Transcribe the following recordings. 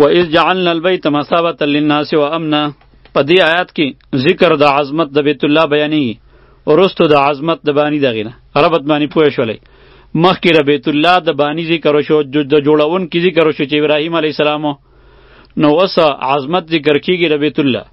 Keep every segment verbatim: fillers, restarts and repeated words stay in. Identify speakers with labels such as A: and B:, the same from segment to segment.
A: و اذ جعلنا البیت مثابة للناس و امنا. په دې آیات کې ذکر د عظمت د بیت الله بیانېږي، وروستو د عظمت د بانی دغې نه ربط باندې پوه شولی. مخکې د بیت الله د بانی ذکر وشو، د جوړونکي ذکر وشو چې ابراهیم علیه السلام، نو اوس عظمت ذکر کېږي د بیت الله،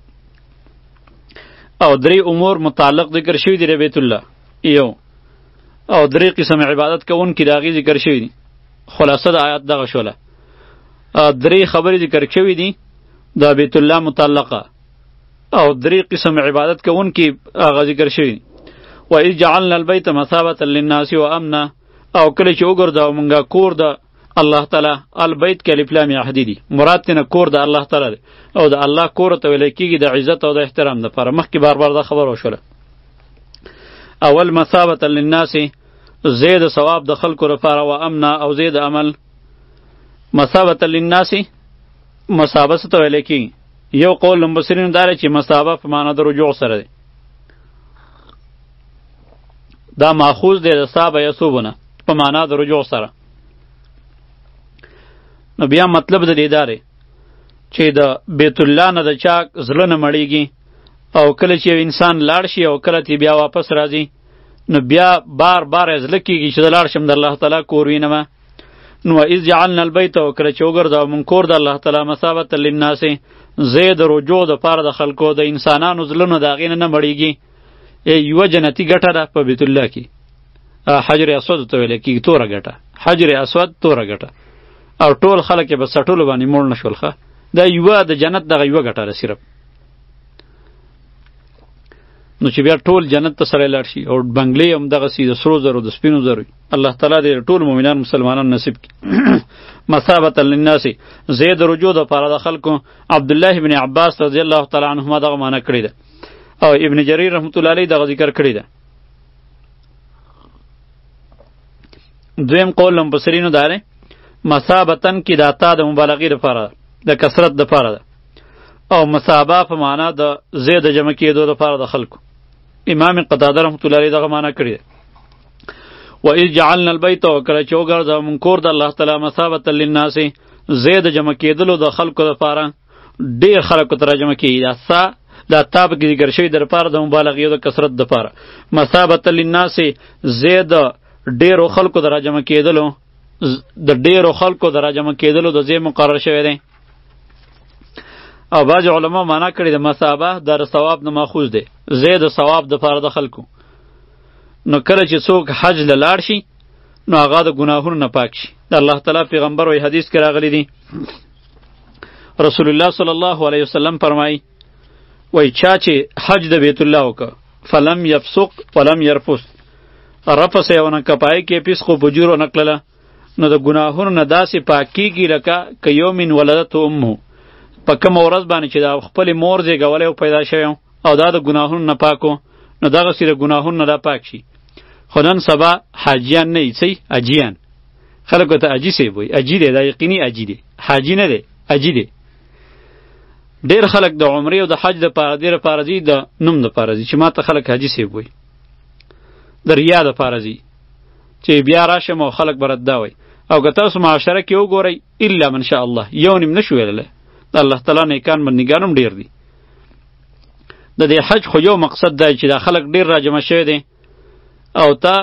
A: او درې امور متعلق ذکر شوي دي د بیت الله یو، او درې قسم عبادت کوونکي د هغې ذکر شوي دي. خلاصه د آیات دغه شوله، درې خبرې ذکر شوي دي د بیت الله متعلقه، او درې قسم عبادت کوونکي هغه ذکر شوي. و اذ جعلنا البیت مثابة للناس و امنا، او کله چې وګرځاو مونږه کور د الله تعالی، البیت کې الف لام عهدی دي، مراد تنه کور د الله تعالی دی، او د الله کور ته ویل کېږي د عزت او د احترام لپاره. مخکې بار بار دا خبر وشوله. اول مثابة للناس، زید ثواب د خلکو لپاره، و امنا او زید عمل. مثابة للناس مثابه څه ته ویل کېږي؟ یو قول مبصرینو دا دی چې مثابه په معنا د رجوع سره دی، دا ماخوذ دی د صابه یصوبونه په معنا د رجوع سره. نو بیا مطلب د دې دا دی چې د بیت الله نه د چا زړه نه مړیږي، او کله چې انسان لاړ شي او کله چې بیا واپس راځي، نو بیا بار بار یې زړه کېږي چې د لاړ شم د الله تعالی کور وینمه. نو اذ جعلنا البیت، او کله چې وګرځاو مونږ کور د الله تعالی مثابة للناس، زید رجوع د پاره د خلکو د انسانانو زړونه د هغې نه نه مړیږي. یوه جنتي ګټه ده په بیت الله کې، حجر اسود ته ویل کېږي، توره ګټه، حجر اسود توره ګټه، او ټول خلک یې په سټلو باندې موړ نه شول. ښه دا یوه د جنت دغه یوه ګټه ده صرف. نو چې بیا ټول جنت ته سړی لاړ شي، او بنګلې هم دغسې د سرو زرو د سپینو زرو، الله تعالی دې ټول مؤمنان مسلمانان نصیب کړي. مثابة للناس، زید رجوع د پاره د خلکو. عبدالله بن عباس رضی الله تعالی عنهما دغه معنی کړې ده، او ابن جریر رحمت الله علیه دغه ذکر کړی ده. دویم قول مفسرینو دا دی مثابتن کې دا تا د مبالغې لپاره د کثرت لپاره ده، او مثابه په معنا د زید جمع کېدو لپاره د خلکو. امام قتاده رحمت الله علیه دغه معنی کړی ده. و اذ جعلنا البیت، او کله چې وګرځاو مونږ کور د الله تعالی مثابة للناس، زید جمع کېدلو د خلکو لپاره، ډېر خلکو ته راجمع کېږي. دا سا دا تا پکې ذکر شوي د لپاره د مبالغې او د کثرت لپاره. مثابة للناس، زید ډېرو خلکو د راجمع کېدلو، د ډېرو خلکو د راجمع کېدلو د ځای مقرر شوی دی. او بعض علما معنا کړي د مثابه دا د ثواب نه ماخوذ دی، زید ثواب د پاره د خلکو. نو کله چې څوک حج له لاړ شي، نو هغه د ګناهونو نه پاک شي. د الله تعالی پیغمبر وی حدیث کې راغلی دی، رسول الله صلی الله علیه وسلم فرمایي، وای چا چې حج د بیت الله وکړه، فلم یفسق ولم یرفث، رفث یې ونه که پای کې فسق و فجور ونه کړله، نو د ګناهونو نه داسې پاک کېږي لکه که یوم ولدته امه، په کومه ورځ باندې چې د خپلې مور زېږولی او پیدا شوی او دا د ګناهونو نه پاک و، نو دغسې د ګناهونو نه دا پاک شي. خو نن سبا حاجیان نه یي، څه اجیان، خلکو ته اجي صاحب وایي، اجي دی، دا یقیني اجي دی، حاجي نه دی، اجي دی. ډېر خلک د عمرې او د حج دپاره دې دپاره ځي، د نوم دپاره ځي چې ما ته خلک حاجي صاحب وایي، د ریا دپاره ځي چې بیا راشم او خلک به رد دا وایي. او که تاسو معاشره کې وګورئ، الا من شاء الله یو نیم نشو ویللی، د الله تعالی نیکان بندګان هم ډېر دي. د دې حج خو یو مقصد دی چې دا خلک ډېر راجمع شوی دی، او تا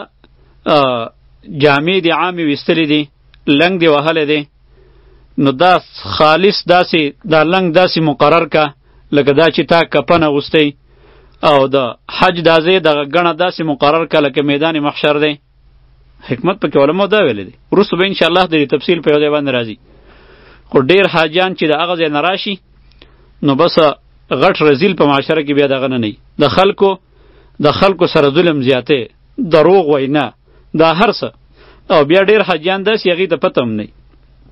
A: جامې دې عامې ویستلې دي، لنګ دې وهلی دی، نو دا خالص داسې دا لنګ داسې مقرر که لکه دا چې تا کفن اغوستی، او د حج دا ځای دغه ګڼه داسې مقرر که لکه میدان محشر دی. حکمت پکې علماء دا ویلی دی، وروسته به انشاءالله د دې تفصیل په یو ځای باندې راځي. خو ډېر حاجیان چې د هغه ځای نه راشي، نو بس غټ رزیل په معاشره کې بیا دغه نه نه د خلکو د خلکو سره ظلم زیاتی، دروغ وینا، دا هر څه. او بیا ډېر حاجیان داسې هغې ته پته هم نه وي.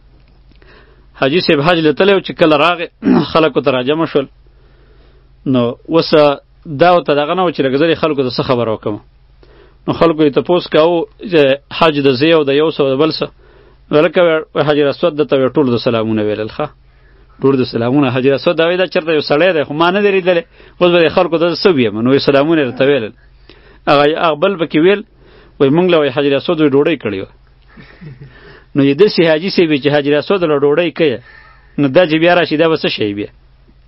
A: حاجي صاحب حج له تللی و چې کله راغې خلکو ته راجمع شول، نو اوس دا ورته دغه نه و چې لږ زه خلکو ته څه خبره وکړم. نو خلکو یې تپوس کاوه چې حج د زه او د یو څه او د بل څه، ولکه حجر اسود دته وی ټولو د سلامونه ویلل. ښه ټولو د سلامونه، حجر اسود دا وایي دا چېرته یو سړی دی، خو ما نه دی لیدلی، اوس به خلکو ته څه ویم، نو وایي سلامونه یې راته ویلل. هغه بل پکې ویل، وایي موږ له وایي حجر اسود وایي ډوډۍ کړې وه. نو یې داسې حاجي صاحب چې حجر اسود له ډوډۍ کوي، نو دا چې بیا راشي دا به څه شی بیا؟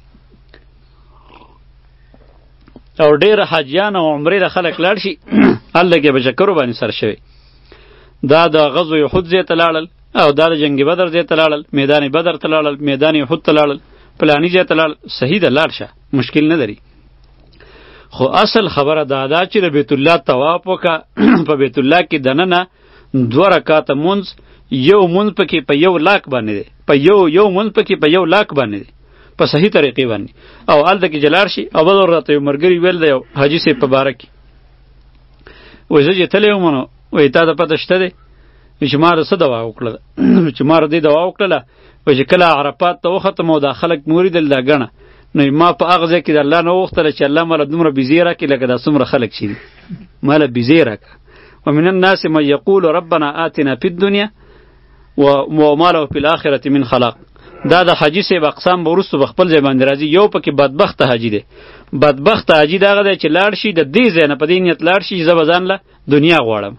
A: او ډېر حاجیان او عمرې د خلک لاړ شي هلته کې به چکرو باندې سر شوی. دا د غزو احد ځای ته لاړل او دا د جنگ بدر ځای ته لاړل، میدان بدر ته لاړل، میدان احد ته لاړل، پلانی ځای ته لاړل. صحیح ده، لاړ شه، مشکل نه لري. خو اصل خبره دا ده چې د بیت الله طواف وکړه. په بیت الله کې دننه دوه رکعاته مونځ، یو مونځ پکې په یو لاک باندې دی، په یو یو مونځ پکې په یو لاک باندې دی، په صحیح طریقې باندې. او هلته کې جلار شي. او بل ورته یو ملګري ویل دی یو حاجي صاحب په باره کې، وایي زه چې تللی وم نو وایي تا ته پته شته دی چې ما د څه دوا وکړله؟ چې ما د دې دوا وکړله وایي چې کله عرفات ته وختم او دا خلک مې ولیدل دا ګڼه، نو ما په هغه ځای کې د الله نه وغوښتله چې الله ماله دومره بیزې راکړي لکه دا څومره خلک چې دي، ماله بیزې راکړه. ومن الناس من یقول ربنا آتنا فی الدنیا وما له فی الاخرة من خلاق. دا د حاجي صاحب اقسام به وروستو په خپل ځای باندې راځي. یو پکې بدبخته حاجي دی. بدبخته حاجي دغه دی چې لاړ شي د دې ځای نه په دې نیت لاړ شي زه به ځان له دنیا غواړم،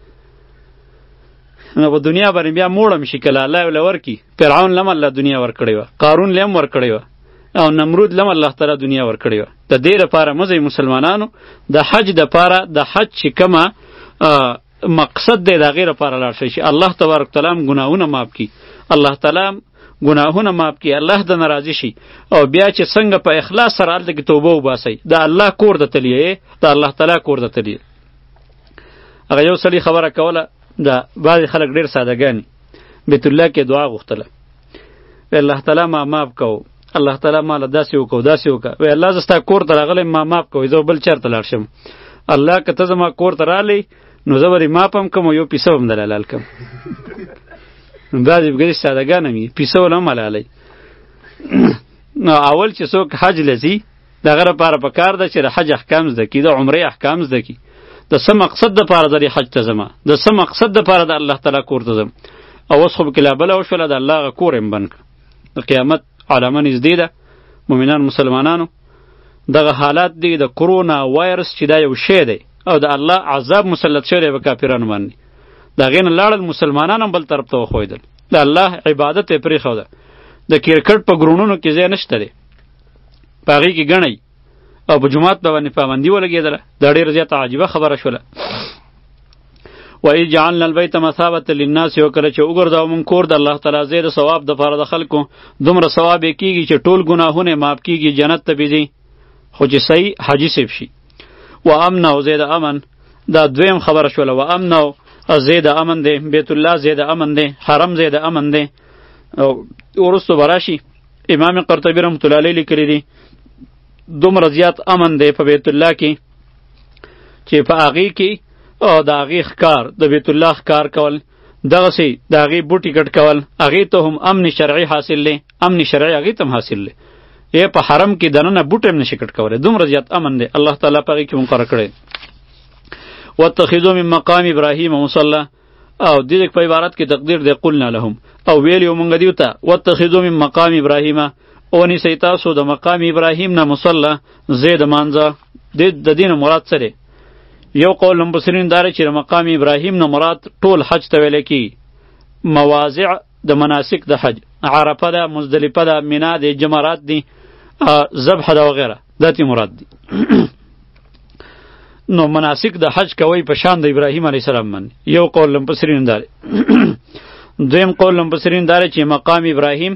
A: نو په دنیا باندې بیا موړم شي کله الله یې له ورکړي. فرعون له هم الله دنیا ورکړې وه، قارون له هم ورکړې وه، او نمرود له هم الله تعالی دنیا ورکړې وه. د دې لپاره مزئ مسلمانانو د حج دپاره د حج چې کومه مقصد دی د هغې لپاره لاړ شئ چې الله تبارک تعالی هم ګناهونه معاف کړي، الله تعالی هم ګناهونه معاف کړي، الله د ناراضي شي. او بیا چې څنګه په اخلاص سره هلته کې توبه وباسئ، د الله کور د تلیه د الله تعالی کور د تلیه. هغه یو سړي خبره کوله، دا بعضې خلک ډېر سادهګاني، بیت الله کې دعا غوښتله، وی الله تعالی ما معاف کو، الله تعالی ما له داسې وکړو داسې وکړه. وی الله زه ستا کور ته راغلی ما معاف کوئ، زه بل چېرته لاړ شم. الله که ته زما کور ته رالی نو زه به دې معاف هم کړم او یو پیسه هم دله حلال کړم. بعضې بګرې سادهګانه وي، پیسه ول هم حلالوي. نو اول چې څوک حج له ځي د هغه لپاره پکار ده چې د حج احکام زده کړي، د عمرې احکام زده کړي. د څه مقصد دپاره د حج ته ځمه، د څه مقصد دپاره د الله تعالی کور ته ځم. او اوس خو پکې لا بله وشوله د الله هغه کور یې بند کړه. د قیامت علامه نږدې ده. مؤمنان مسلمانانو دغه حالات دی د کرونا وایرس چې دا یو شی دی او د الله عذاب مسلط شوی دی په کافرانو باندې. د هغې نه لاړل مسلمانان هم بل طرف ته وښویدل، د الله عبادت یې پرېښوده. د کرکټ په ګرونونو کې ځای نشته دی، په هغې کې ګڼئ او په جومات به باندې پابندي ولګېدله. دا ډېره زیاته عجیبه خبره شوله. وإذ جعلنا البیت مثابة للناس، یو کله چې وګرځاو مونږ کور د الله تعالی ځای د ثواب دپاره د خلکو، دومره ثواب یې کېږي چې ټول ګناهونه یې معاف کېږي، جنت ته بېځي. خو چې صحیح حاجي صیب شي. و امن او ځای د امن، دا دویم خبره شوله. و امن او ځای د امن دی، بیت الله ځای د امن دی، حرم ځای د امن دی. او وروستو به راشي امام قرطبي رحمة الله علیه لیکلی دی دومره زیات امن دی په بیت الله کې چې په هغې کې او د هغې ښکار د بیت الله ښکار کول، دغسې د هغې بوټي کټ کول، هغې ته هم امن شرعي حاصل دی، امن شرعي هغې ته هم حاصل دی. یې په حرم کې دننه بوټی هم نشي کټ کولی، دومره زیات امن دی الله تعالی په هغې کې مقرر کړی. واتخذوا من مقام ابراهیم مصلی، او دې په عبارت کې تقدیر دی قلنا لهم، او ویل یو مونږ دیو ته واتخذوا من مقام ابراهیم، ونیسئ تاسو د مقام ابراهیم نه مصلی ځای د مانځه. د دې نه مراد څه دی؟ یو قول مفسرین دا دی چې د مقام ابراهیم نه مراد ټول حج ته ویلی کېږي، مواضع د مناسک د حج، عرفه ده، مزدلفه ده، مینا دی، جمرات دی، ذبح ده وغیره، دا تی مراد دی. نو مناسک د حج کوي په شان د ابراهیم علیه السلام باندې. یو قول مفسرین دا دی. دویم قول مفسرین دا دی چې مقام ابراهیم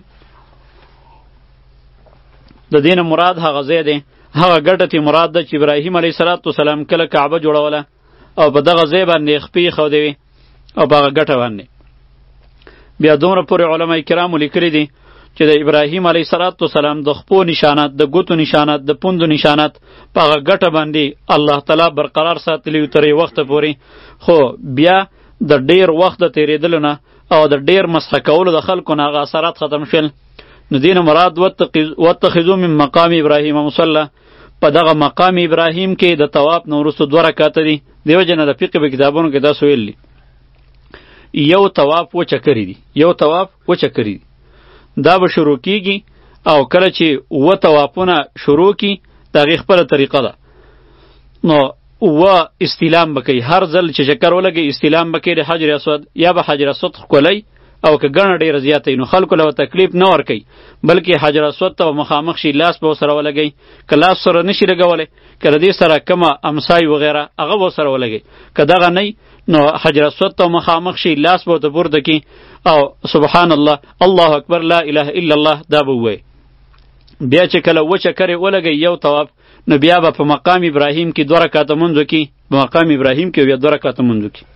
A: د دین مراد هغه ځای دی، هغه ګټه تی مراد ده چې ابراهیم علیه السلام کله کعبه جوړوله او په دغه ځای باندې خپې ایښودې وي او په هغه ګټه باندې. بیا دومره پورې علما کرامو لیکلي دي چې د ابراهیم علیه السلام د خپو نشانات، د ګوتو نشانات، د پوندو نشانات په هغه ګټه باندې الله تعالی برقرار ساتلی و تر وخته پورې. خو بیا د ډیر وخت د تیرېدلو نه او د ډیر مسح کولو د خلکو نه هغه اثرات ختم شول. نو دین مراد واتخذوا من مقام ابراهیم مصلی، په دغه مقام ابراهیم کې د طواف نه وروسته دوه رکعاته دي. دیو جنه د فقه په کتابونو کې دا سویل دي یو طواف و چکری دی، یو طواف و چکری دی. دا به شروع کیږي او کله چې و طوافونه شروع کی دا غي خپل طریقه ده. نو و استلام بکی، هر ځل چې چکر ولګي استلام بکی د حجر اسود، یا به حجر اسود کولی او که ګڼه ډېره زیاته وي نو خلکو له تکلیف نه ورکوي بلکې حجر اسود ته مخامخ شي لاس به ورسره ولګوي که لاس سره نشي لګولی که د دې سره کومه امسای وغیره هغه به ورسره ولګوي که دغه نه نو حجر اسود ته مخامخ شي لاس به ورته پورته کړي او سبحان الله الله اکبر لا اله الا الله دا به ووایي بیا چې کله وچه کرې ولګوي یو طواف نو بیا به په مقام ابراهیم کې دوه رکعته لمونځ وکړي په مقام ابراهیم کې بیا دوه رکعته لمونځ وکړي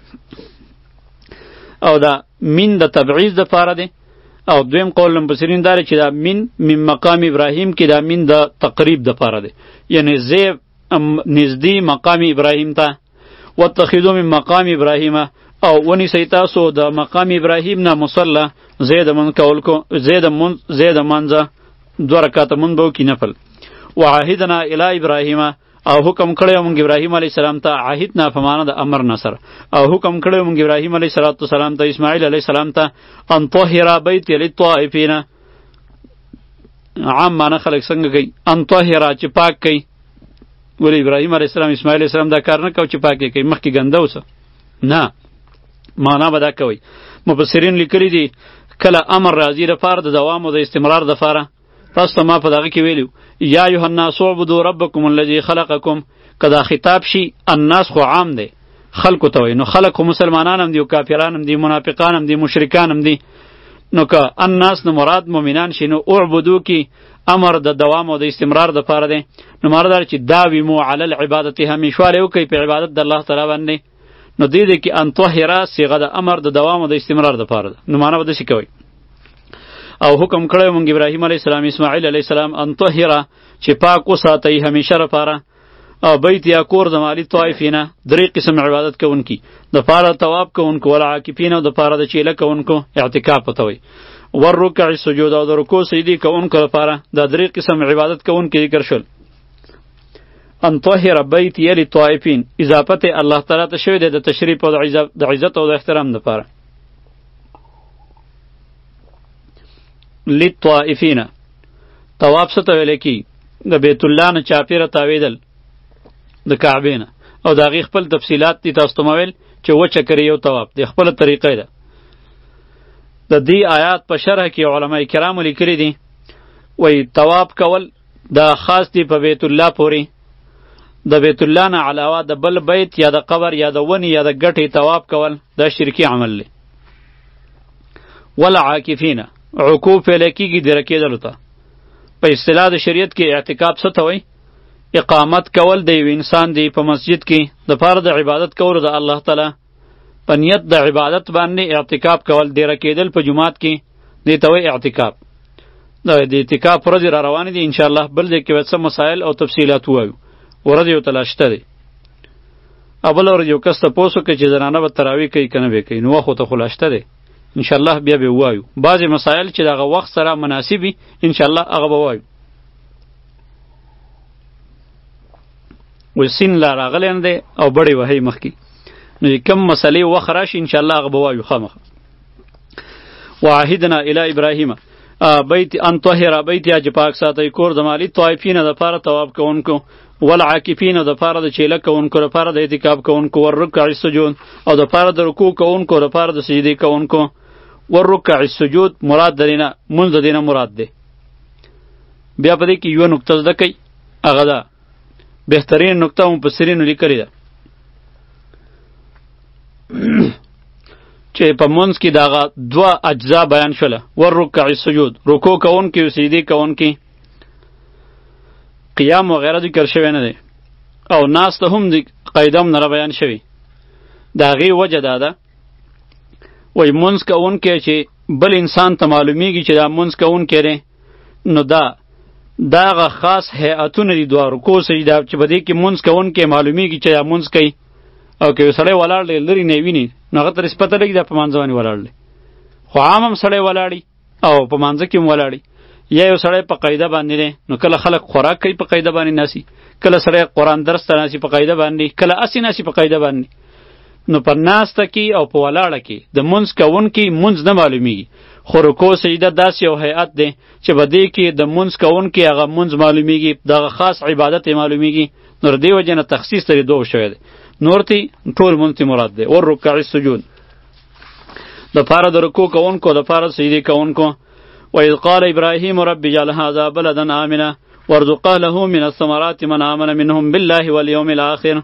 A: او دا من د تبعیض دپاره دی او دویم قول مفسرین دا چې دا من من مقام ابراهیم کې دا من د تقریب دپاره دی یعنی زی نزدې مقام ابراهیم ته واتخذوا من مقام ابراهیم او ونیسئ تاسو د مقام ابراهیم نه مصلی زی د من کول کو زی د من زی د منځه دوه رکعته مونږ به وکړي نفل وعهدنا الی ابراهیم او حکم کړی مونږ ابراهیم علیه السلام ته عهدنا په معنا د امر نصر او حکم کړی مونږ ابراهیم علیه السلام ته اسماعیل علیه السلام ته ان طهر بیت للطائفین عام معنا خلک څنګه کوي ان طهر چې پاک کوي ولی ابراهیم علیه السلام اسماعیل علیه السلام دا کار نه کو چې پاک کوي مخکې ګنده اوسه نه معنا به دا کوي مفسرین لیکلي دي کله امر راځي لپاره د دوام او د استمرار لپاره تاسو ما په دغه کې ویلو یا ایها الناس اعبدوا ربکم الذی خلقکم کدا خطاب شي الناس خو عام دی خلکو ته وي نو خلک خو مسلمانان هم دي او کافران هم دي منافقان هم دي مشرکان هم دي نو که الناس نو مراد مؤمنان شي نو اعبدو کی امر د دوام او د استمرار د پاره دی نو مراد چې داومو علی العبادت همیشواله وکي په عبادت د الله تعالی باندې نو دې دې کې ان طهرا صيغه د امر د دوام او د استمرار د پاره نو معنا بده شي کوي او حکم کړی مونږ ابراهیم علیه السلام اسماعیل علیه السلام ان طهره چې پاک وساتئ همیشه لپاره او بیت یا کور د مالی طائفینه درې قسم عبادت کوونکي د پاره طواف کوونکو ول عاکفین او د پاره د چیله کوونکو اعتکاف پتوي ور رکع سجود او د رکوع سجدي کوونکو لپاره د درې قسم عبادت کوونکي ذکر شول ان طهره بیت یلی طائفین اضافت الله تعالی ته شوی د تشریف او د عزت او د احترام لپاره للطائفین طواف څه ته ویل کی د بیت الله نه چاپیره تاویدل د کعبه نه او د هغې خپل تفصیلات دي تاسو ته ویل چې وچه کرې یو طواف د خپله طریقه ده د دې آیات په شرح کې علما کرامو لیکلي دي وایي طواف کول دا خاص دی په بیت الله پورې د بیت الله نه علاوه د بل بیت یا د قبر یا د ونې یا د ګټې طواف کول دا شرکي عمل دی والعاکفین عکوف پیل کیږي د رکېدلو ته په اصطلاح د شریعت کې اعتکاف څه ته وایي اقامت کول د یو انسان دی په مسجد کې د پاره د عبادت کولو د الله تعالی په نیت د عبادت باندې اعتکاف کول د رکېدل په جماعت کې دې ته وایي اعتکاف د اعتکاف ورځې را روانې دي انشاءالله بل ځای کې به څه مسایل او تفصیلات ووایو ورځ یو تلا شته دی او بله ورځ یو کس تپوس وکړي چې زنانه به تراویح کوي که نه به کوي نو وخت ورته خو لا شته دی انشاءالله بیا به وایو بعضې مسایل چې د هغه وخت سره مناسب وي انشاءالله هغه به وایو وی سین لا راغلی نه دی او بړې وهی مخکې نو کم مسلې وخت راشي انشاءالله هغه به وایو خامخا وعهدنا الی ابراهیم بیت ان طهر بیت یا چې پاک ساتئ کور د مالی طائفین دپاره طواف کوونکو والعاکفین دپاره د چیله کوونکو دپاره د اعتکاف کوونکو والرکع السجود او دپاره د رکوع کوونکو دپاره د سجدې کوونکو والرکع السجود مراد د دینه مونځ د دینه مراد دی بیا په دې کې یوه نکته زده کوي هغه ده بهترین نکته مفسرینو لیکلې ده چې په مونځ کې دغه دوه اجزا بیان شوله والرکع السجود رکوع کوونکي او سجدې کوونکي قیام وغیره ذکر شوی نه دی او ناس ته هم قاعده هم نه بیان شوی د هغې وجه دا ده وایي مونځ کوونکی چې بل انسان ته معلومیږي چې دا مونځ کوونکی دی نو دا دا هغه خاص هیئتونه دي دوه رکوع سجده چې په دې کې مونځ کوونکی معلومیږي چې دا مونځ کوي او که یو سړی ولاړ دی لرې نه ویني نو هغه ته رسپته لګي دا په مانځه باندې ولاړ دی خو عام هم سړی ولاړي او په مانځه کې هم ولاړي یا یو سړی په قاعده باندې دی نو کله خلک خوراک کوي په قاعده باندې ناسي کله سړی قرآن درس ته ناسي په قاعده باندې کله اسې ناسي په قاعده باندې نو په ناسته کې او په ولاړه کې د مونځ کوونکي مونځ نه معلومیږي خو رکوع سجده داسې یو هیئت دی چې په دې کې د مونځ کوونکي هغه مونځ معلومیږي دغه خاص عبادت یې معلومیږي نو د دې وجې نه تخصیص ترې دوه شوی دی نور تی ټول مونځ تی مراد دی والرکع السجود د پاره د رکوع کوونکو د پاره سجدې کوونکو. وإذ قال إبراهيم رب اجعل هذا بلدا آمنا وارزق أهله من الثمرات من آمن منهم بالله واليوم الآخر.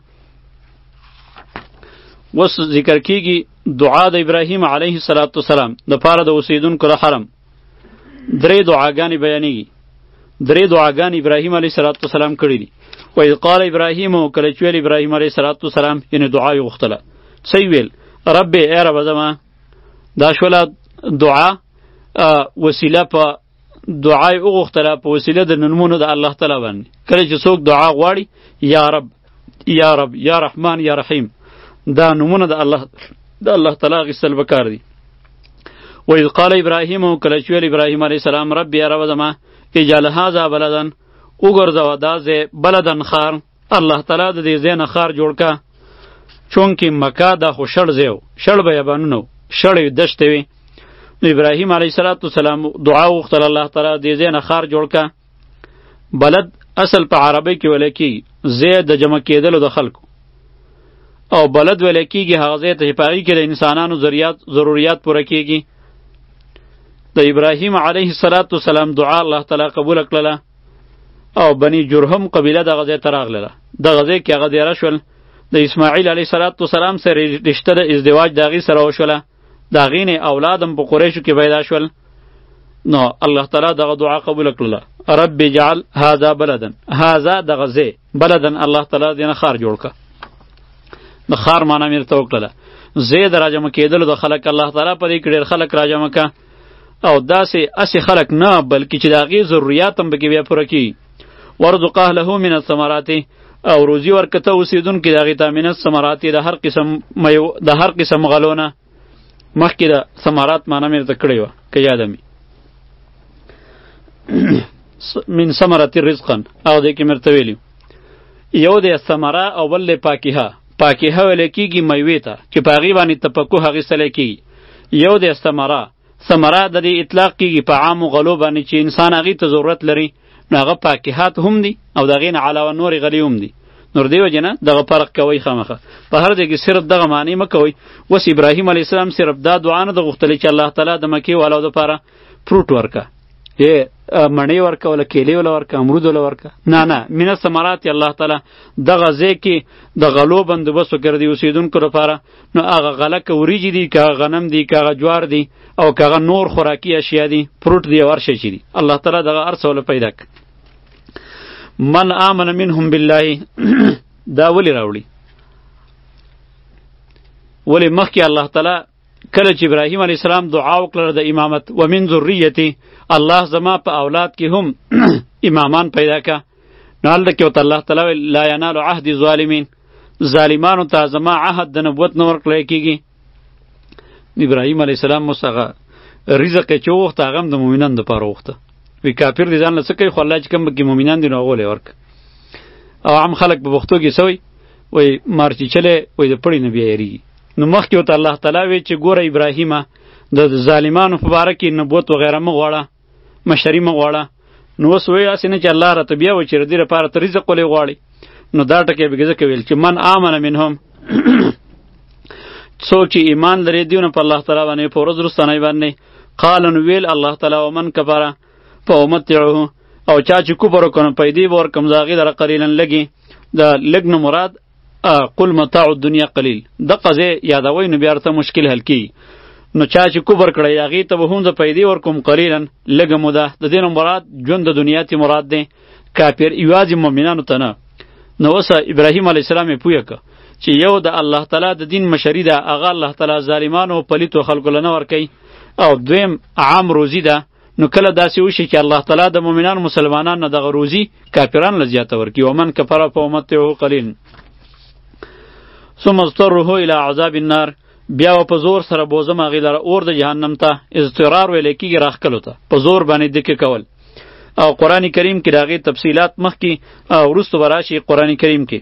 A: وس ذکر کیږي دعا د ابراهیم علیه السلام د پاره د اوسیدونکو د حرم. درې دعاګانې بیانېږي. درې دعاګانې ابراهیم علیه السلام کړي دي. وإذ قال إبراهيم کله چې ویل ابراهیم علیه السلام یعنې دعا یې غوښتله. څه یې ویل؟ رب ای رب زما. دا شوله دعا وسیله په دعا یې وغوښتله په وسیله د نومونو د الله تعالی باندې. کله چې څوک دعا غواړي یا رب یا رب یا رحمان یا رحیم دا نومونه د الله د الله تعالی غسل بکار دي. وإذ قال إبراهيم کله چې ویل ابراهیم علیه السلام رب ای رب زما اجعل هذا بلدا وګرځوه دا ځای بلدن خار. الله تعالی د دې ځای نه خار جوړ کا چونکې مکه دا خو شړ ځای و، شړ بیابانونه و، شړې دښتې وې. نو ابراهیم علیه السلام دعا وغوښتله الله تعالی دې ځای نه خار جوړ کا. بلد اصل په عربی کې ویل کېږي ځای د جمع کېدلو د خلکو، او بلد ویل کېږي هغه ځای ته چې په هغې کې د انسانانو ضروریات پوره کېږي. د ابراهیم علیه السلام دعا الله تعالی قبول کړله او بني جرهم قبیله دغه ځای ته راغله. دغه ځای کې هغه دیره شول. د اسماعیل علیه السلام سره رشته د ازدواج د هغې سره وشوله. د هغې نه اولاد هم په قریشو کې پیدا شول. نو الله تعالی دغه دعا قبول کړله. رب اجعل هذا بلدا، هذا دغه ځای بلدن الله تعالی دې نه ښار جوړ کړه. د ښار معنا مې درته وکړله. ځای د راجمع کېدلو د خلک الله تعالی په دې کې ډېر خلک راجمع کړه، او داسې اسې خلک نه بلکې چې د هغې ضروریات هم پکې بیا پوره کړي. وارزق اهله من الثمرات او روزي ورکړه ته اوسېدونکي د هغې ته من الثمرات د هر قسم میو د هر قسم غلونه. مخکې د ثمرات معنا مې درته کړې وه که یاده مې من ثمرات رزقا او دې کې مې درته ویلي یو د ثمره او بل د پاکیه. پاکیه ویلی کېږي میوې ته چې په هغې باندې تفکه اخیستلی کېږي. یو د ثمره ثمره د دې اطلاق کېږي په عامو غلو باندې چې انسان هغې ته ضرورت لري، نو هغه پاکیحات هم دي او د هغې نه علاوه نورې غلې هم دي. نو د دې وجې نه دغه فرق کوئ خامخه په هر ځای کې صرف دغه معنی مه کوئ. اوس ابراهیم علیه السلام صرف دا دعا نه ده غوښتلې چې الله تعالی د مکې والو دپاره فروټ ورکه، یې مڼې ورکه ولا کیلې ولا ورکه امرود ولا ورکه، نه نه من الثمرات الله تعالی دغه ځای کې د غلو بندوبست وکړی د اوسېدونکو لپاره. نو هغه غله که وریجې دي که هغه غنم دي که هغه جوار دي او که هغه نور خوراکي اشیا دي فروټ دي او هر شی چې دي الله تعالی دغه هر څه پیدا کړ. من آمن منهم بالله دا ولی راوړي؟ ولی مخکې الله تعالی کله چې ابراهیم علیه السلام دعا وکړه د امامت ومن ذریتی الله زما په اولاد کې هم امامان پیدا که، نو هلته کې ورته الله تعالی ویل لا ینال عهد ظالمین، ظالمانو ته زما عهد د نبوت نه ورکړی کېږي. ابراهیم علیه السلام اوس هغه رزق یې چې وغوښته هغه هم د مؤمنانو دپاره وغوښته. وی کافر دي ځان له څه کوي خو الله چې کوم پکې مؤمنان دي نو هغه ولې ورکړه. او عام خلک په پښتو کې څه وایي وایي مارچیچلی وایي د پړي نه بیا یېرېږي. نو مخکې ورته الله تعالی وی چې ګوره ابراهیمه د ظالمانو په باره کې نبوت وغیره مه غواړه، مشري مه غواړه. نو اوس وایي هسې نه چې الله راته بیا وایي چې د دې لپاره ته رزق ولې غواړې. نو دا ټکی به ځکه ویل چې من آمن منهم څوک چې ایمان لري دیونه په الله تعالی باندې په ورځ وروستنۍ باندې قال نو ویل الله تعالی ومن کفره فامتعه او چا چې کفر وکړ نو پیدې به ورکړم زه هغې لره قلیلا لږې. د لږ نه مراد قل متاع الدنیا قلیل دغه ځای یادوئ نو بیا ورته مشکل حل کېږي. نو چا چې کفر کړی هغې ته به هم زه پیدې ورکوم قلیلا لږه موده. د دې نه مراد ژوند د دنیا تی مراد دی، کافر یوازې مؤمنانو ته نه. نو اوس ابراهیم علیه السلام یې پویه که چې یو د الله تعالی د دین مشري ده هغه الله تعالی ظالمانو پلیتو خلکو له نه ورکوي، او دویم عام روزي ده. نو کله داسې وشي چې الله تعالی د مؤمنانو مسلمانانو نه دغه روزي کافرانو له زیاته ورکړي. ومن کفر فامتعه قلیل ثم اضطره الى عذاب النار بیا و په زور سره بوزم هغې لره اور د جهنم ته. اضطرار ویلی کېږي راښکلو ته په زور باندې دکې کول. او قرآن کریم کې د هغې تفصیلات مخکې وروستو به راشي. قرآن کریم کې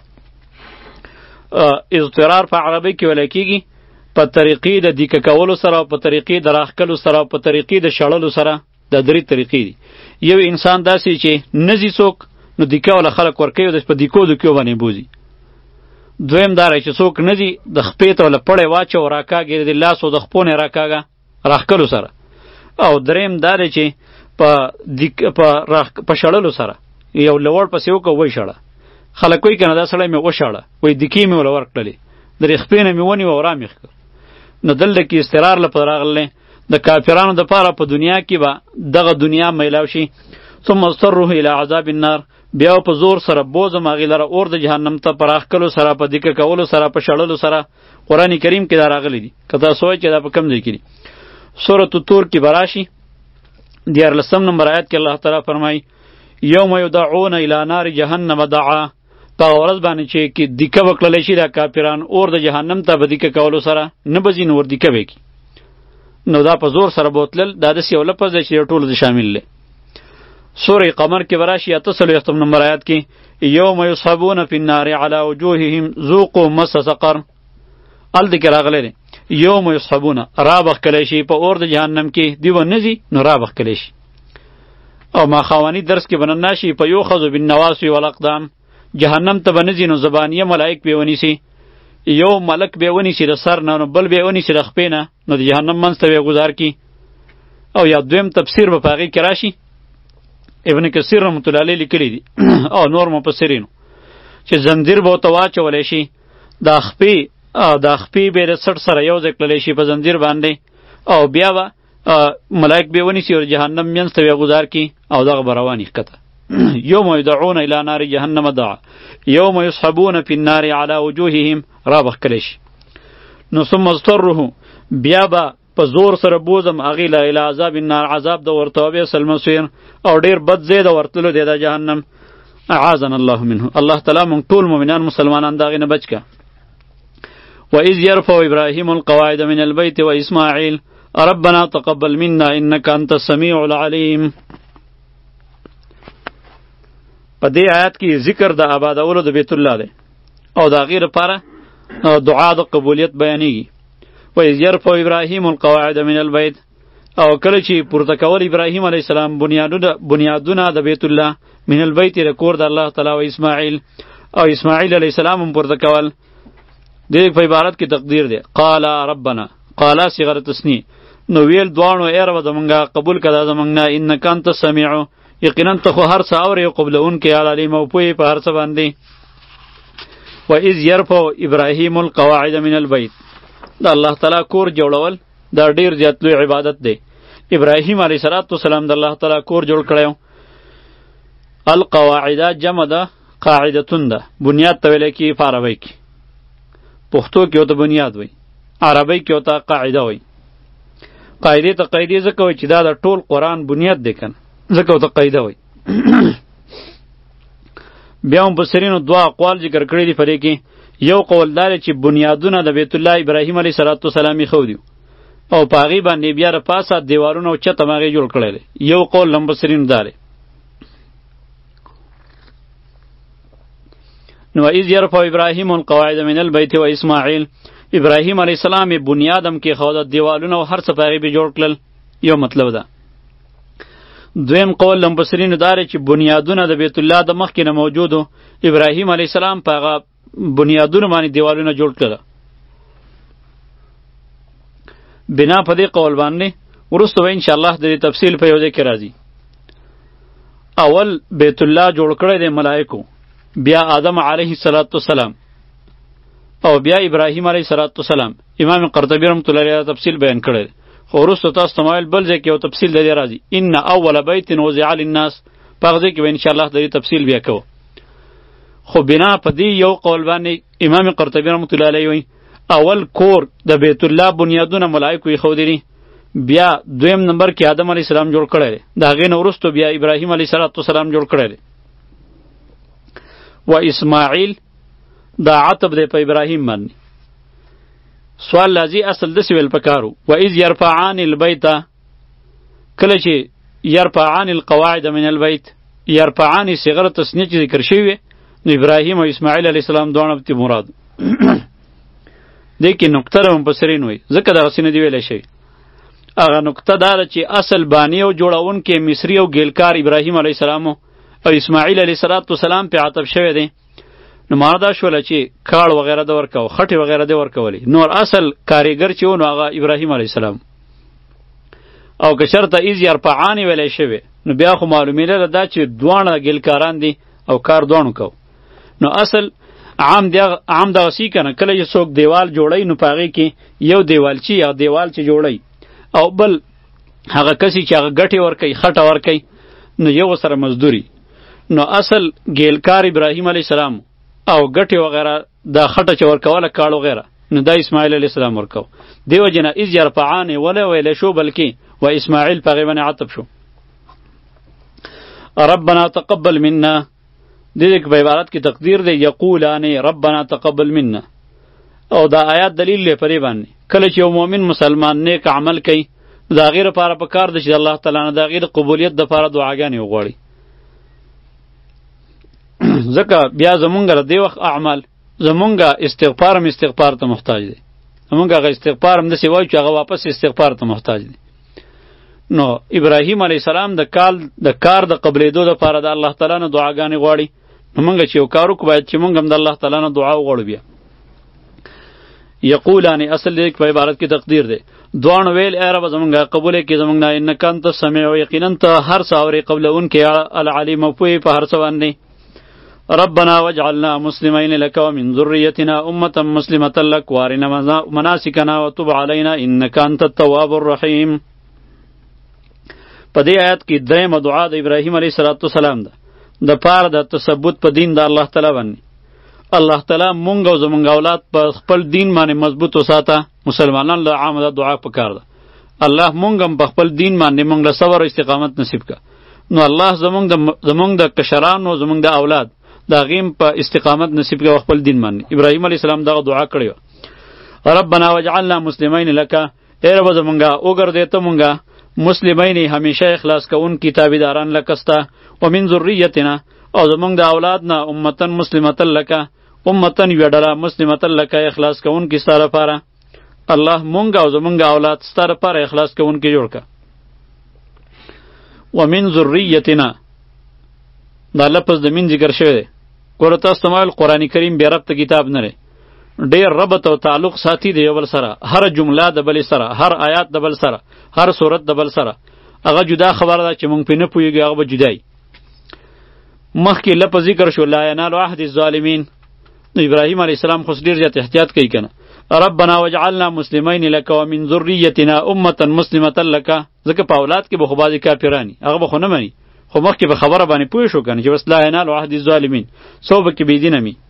A: اضطرار په عربی کې ویلی کېږي په طریقې د دیکه کولو سره او په طریقې د راښکلو سره او په طریقې د شړلو سره. دا درې طریقې دي. یو انسان داسې چې نزي څوک نو دیکه وله خلک ورکوي او په دیکو دیکو باندې بوزي. دویم دا چې څوک نه دي د خپې ته له پړې واچو راکاږي د لاس او د خپو نه راکاږه راښکلو سره. او دریم دا دی چې په په په شړلو سره یو لوړ پسې وکړه وی شړه. خلک وایي که نه دا سړی مې وشړه، وایي دکې مې ورله ورکړلې، د رخپې نه مې ونیوه او رامې ښکړ. نو دلته کې استقرار لپاره راغلی د کافرانو دپاره په دنیا کې به دغه دنیا میلاو شي. ثم اضطره الى عذاب النار، بیا په زور سره بوزم هغې لره اور د جهنم ته په راښکلو سره، په دیکه کولو سره، په شړلو سره. قرآن کریم کې دا راغلی دي، که تاسو وایئ چې دا په کوم ځای کې دي. سورة الطور کې به راشي دیارلسم نمبر آیات کې الله تعالی فرمایي یوم یدعون الی نار جهنم دعا، په ورځ باندې چې کې دیکه وکړلی شي دا کافران اور د جهنم ته به دیکه کولو سره نه به ځي نو ور دیکه به کړي. نو دا په زور سره بوتلل دا داسې یو لفظ دی چې ټولو ته شامل دی. سورة قمر کې به راشي اته څلوېښتم نمبر آیات کې یوم یصحبون فی النار علی وجوههم ذوقوا مس سقر، هلته کې راغلی دی یوم یصحبون را بخکلی شي په اور د جهنم کې، دی به نه ځي نو را بخکلی شي. او ماخوانی درس کې به نن شي په یوخذ بالنواصی والاقدام، جهنم ته به نه ځي نو زبانیه ملائک به ونیسي، یو ملک به ونیسي د سر نه، نو بل به ونیسي د خپې نه، نو د جهنم منځ ته به ګذار کي. او یا دویم تفسیر به په هغې کې راشي، ابن کثیر رحمت الله علیه لیکلی دي او نور مفسرینو چې زنځیر به ورته واچولی شي، دا خپې دا خپې به د سټ سره یو ځای کړلی شي په زنځیر باندې، او بیا به ملائک به ونیسي او جهنم منځ ته به ګذار کي او دغه به روان یې ښکته. یوم یدعون الی نار جهنم دعا یوم یصحبون فی النار علی وجوههم، را بخکلی شي. نو ثم اضطره، بیا به په زور سره بوزم هغې له الی عذاب النار، عذاب د ورته او بئس المصیر، او ډېر بد ځای د ورتلو دی د جهنم. اعاذنا الله منه، الله تعالی مونږ ټول مؤمنان مسلمانان د هغې نه بچ که. وإذ يرفع إبراهيم القواعد من البيت وإسماعيل ربنا تقبل منا إنك أنت السميع العليم. په دې آیات کې ذکر د آبادولو د بیت الله دی او د هغې لپاره دعا د قبولیت بیانېږي. وإذ يرفع إبراهيم القواعد من البيت، او کله چې پورته کول ابراهیم علیه السلام بنیادونه بنیادونه د بیت الله من البیت د کور د الله تعالی او اسماعیل او اسماعیل علیه السلام هم پورته کول. د دې په عبارت کې تقدیر دی قال ربنا، قال صيغه تثنیه، نو ویل دوانو ای رب زمونږه قبول کړه زمونږ نه، انک انت السمیع، یقینا ته خو هر څه اورې او قبلونکی علیم او پوهې په هر څه باندې. وإذ يرفع إبراهيم القواعد من البيت، دا الله تعالی کور جوړول دا ډیر زیات لوی عبادت دی. ابراهیم علیه السلام د الله تعالی کور جوړ کړی. القواعد جمع ده قاعدتون ده، بنیاد ته ویلی کېږي په عربۍ کې، پښتو کې ورته بنیاد وایي، عربۍ کې ورته قاعده وایي. قاعدې ته قاعدې ځکه وایي چې دا د ټول قرآن بنیاد دی که نه، ځکه ورته قاعده وایي. بیا مفسرینو دوه اقوال ذکر کړي دي په دې کې. یو قول دا دی چې بنیادونه د بیت الله ابراهیم علیه السلام ایښودي او په هغې باندې بیا د پاسه دیوالونه او چت هم هغې جوړ کړی دی. یو قول د مفسرینو دا دی. نو اذ یرفع ابراهیم القواعد من البیت و اسماعیل، ابراهیم علیه السلام بنیاد هم کېښوده، دیوالونه او هر څه په هغې به جوړ کړل. یو مطلب ده. دویم قول د مفسرینو دا دی چې بنیادونه د بیت الله د مخکې نه موجودو، ابراهیم علیه السلام په هغه بنیادونه باندې دیوالونه جوړ کړل. بنا په دې قول باندې وروسته به انشاءالله د دې تفصیل په یو ځای کې راځي. اول بیت الله جوړ کړی دی ملائکو، بیا آدم علیه السلام او بیا ابراهیم علیه السلام. امام قرطبی رحمت الله علیه تفصیل بیان کړی دی، خو وروسته تاسو ته مایل بل ځای کې یو تفصیل د دې راځي. ان اول بیت وضع للناس، په هغه ځای کې به انشاءالله د دې تفصیل بیا کوو. خو بنا په دې یو قول باندې امام قرطبی رحمت الله علیه وایي اول کور د بیت الله بنیادونه ملائکو ایښودي دي، بیا دویم نمبر کې آدم علیه السلام جوړ کړی دی، د هغې نه وروسته بیا ابراهیم علیه السلام جوړ کړی دی. و اسماعیل دا عطب دی په ابراهیم باندې. سوال لازی اصل داسې ویل پکارو و اذ یرفعان البیت، کله چې یرفعان القواعد من البیت، یرفعان صیغه تثنیه چې ذکر شوی نو ابراهیم او اسماعیل علیه السلام دواړه ته مراد. دې کې نقطه را مفسرین وایي ځکه دغسې نه دی ویلی شوی. هغه نقطه دا ده چې اصل بانی او جوړونکی مصري او ګیلکار ابراهیم علیه السلام او اسماعیل علیه السلام پې عطف شوی دی. نو معنا دا شوله چې کاړ وغیره د ورکو خټې وغیره د ورکولې نور اصل کاریګر چې و نو هغه ابراهیم علیه السلام او که شرطه ایز یرفعانی ویلی شوی نو بیا خو معلومیدله دا چې دواړه ګلکاران دي او کار دواړو کو نو اصل عام دی عام دغه سی کنه کله چې څوک دیوال جوړی نو پاغي کې یو دیوالچی یا دیوال چې جوړی او بل هغه کسی چې هغه ګټي ور کوي خټه ور کوي نو یو سره مزدوری نو اصل ګیلکار ابراهیم علی السلام او ګټي وغیرہ دا خټه چې ور کوله کاړو وغیرہ نو دا اسماعیل علی السلام ورکو دیو جنا از یرفعان ولا ویل شو بلکی و اسماعیل په غیبه عطب شو ربنا تقبل منا دې دې په عبارت کې تقدیر دی یقولان ربنا تقبل منا او دا آیات دلیل لري پرې باندې کله چې یو مؤمن مسلمان نیک عمل کوي دا غیر لپاره په کار دی چې الله تعالی نه دا غیر قبولیت د لپاره دعاګانې وغواړي ځکه بیا زمونږ د دې وخت اعمال زمونږ استغفار هم استغفار ته محتاج دی زمونږ هغه استغفار هم داسې وایو چې هغه واپس استغفار ته محتاج دی نو ابراهیم علیه السلام د کال د کار د قبلېدو دپاره د الله تعالی نه دعاګانې غواړي نو مونږ چې یو کار وکړو باید چې مونږ هم د الله تعالی نه دعا وغواړو بیا یقولان اصل دې په عبارت کې تقدیر دی دواړو ویل ای رب زمونږ قبول یې کړې زمونږ نه انک انت السمیع یقینا ته هر څه اورې قبلونکی العلیم پوهې په هر څه باندې ربنا واجعلنا مسلمين لك ومن ذريتنا أمة مسلمة لك وارنا مناسكنا وتب علينا إنك أنت التواب الرحيم په دې آیات کې درېمه دعا د ابراهیم علیه السلام ده د پاره د تثبت په دین د الله تعالی باندې الله تعالی مونږ او زمونږ اولاد په خپل دین باندې مضبوط وساته مسلمانان له عامه دعا پکار ده الله مونږ هم په خپل دین باندې مونږ له صبر او استقامت نصیب کا نو الله زمونږ د زمونږ د کشرانو زمونږ د اولاد دا غیم په استقامت نصیب کا خپل دین باندې ابراهیم علیه السلام دغه دعا کړې ربنا واجعلنا مسلمین لك ای رب زمونږه وګرځې ته مونږه مسلمین همیشه اخلاص کون کی تابعداران لکستا ومن ذریتنا او زمونږ د اولاد نه امتن مسلمتن لک امتن ویډلا مسلمتن لک اخلاص کون کی ستاره پاره الله مونږ او زمونږ اولاد ستاره پاره اخلاص کون کی جوړ کا ومن ذریتنا دا لفظ د من ذکر شوی دی ګوره تاسو تمایل قرآن کریم بې ربطه کتاب نه دی ډېر ربط او تعلق ساتي د یو بل سره هر جمله د بل سره هر آیات د بل سره هر صورت د بل سره هغه جدا خبره ده چې مونږ پې نه پوهېږو هغه به جدای مخکې لفظ ذکر شو لا ینال عهد الظالمین نو ابراهیم علیه السلام خو ډېر زیات احتیاط کوي که نه ربنا وجعلنا مسلمین لک ومن ذریتنا امة مسلمة لک ځکه په اولاد کې به خو بعضې کافرانی هغه به خو نه مني خو مخکې به خبره باندې پوه شو که نه چې بس لا ینال عهد الظالمین څو به کې بېدینه مي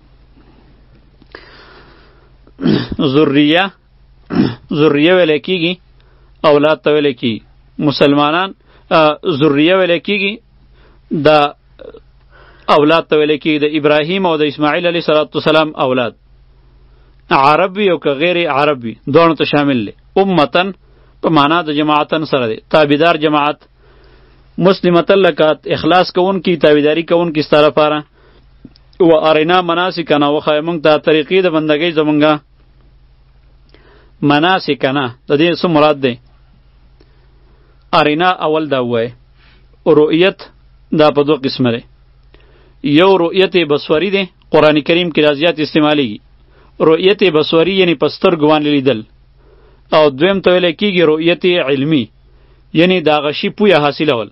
A: ذریه ذریه ویلی کېږي اولاد ته ویلی کېږي مسلمانان ذریه ویلی کېږي د اولاد ته ویلی کېږي د ابراهیم او د اسماعیل علیه صلات وسلام اولاد عرب وي او که غیر عرب وي دواړو ته شامل دی امتن په معنا د جماعتن سره دی تابعدار جماعت مسلمتن لکات اخلاص کوونکي تابعداري کوونکي ستا لپاره و ارینا مناسکنا وښایه موږ ته طریقې د بندګۍ زمونږه مناسکنا د دې څه مراد دی ارینا اول دا ووایه رؤیت دا په دوه قسمه دی یو رؤیت بصوری دی قرآن کریم کې دا زیات استعمالیږي رؤیت بصوری یعنی په سترګو باندې لیدل او دویم ته ویلی کېږي رؤیت علمی یعنی د هغه شي پویه حاصلول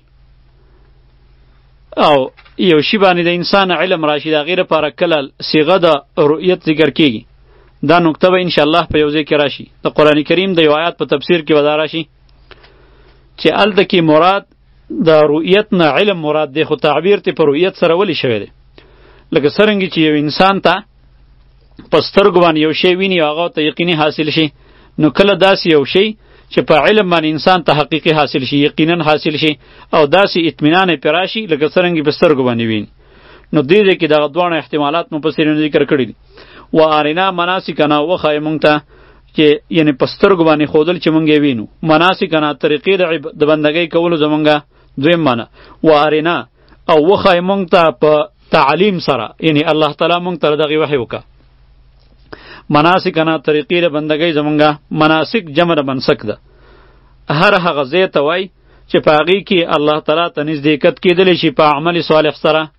A: او یو شی باندې د انسان علم راشي د هغې لپاره کله صیغه د رؤیت ذکر کېږي دا نکته به انشاءالله په یو ځای کې راشي د قرآن کریم د یو آیات په تفسیر کې به دا راشي چې هلته کې مراد د رؤیت نه علم مراد دی خو تعبیر تی په رؤیت سره ولی شوی دی لکه څرنګه چې یو انسان ته په سترګو باندې یو شی ویني هغه ته یقیني حاصل شي نو کله داسې یو شی چې په علم باندې انسان ته حقیقي حاصل شي یقینا حاصل شي او داسې اطمینان یې پرې راشي لکه څرنګه په سترګو باندې ویني نو دې ځای کې دغه دواړه احتمالات مفسرینو ذکر کړي دي و ارینا مناسکنا وښایه موږ ته چې یعنې په سترګو باندې ښودل چې موږ یې وینو مناسکنا طریقې د بندګۍ کولو زمونږه دویم معنی و ارینا او وښایه موږ ته په تعلیم سره یعنی الله تعالی موږ ته دغې وحی وکړه مناسکنا طریقې د بندګۍ زمونږه مناسک جمع د منسک ده هر هغه ځای ته وایي چې په هغې کې الله تعالی ته نزدېکت کېدلی شي په عمل صالح سره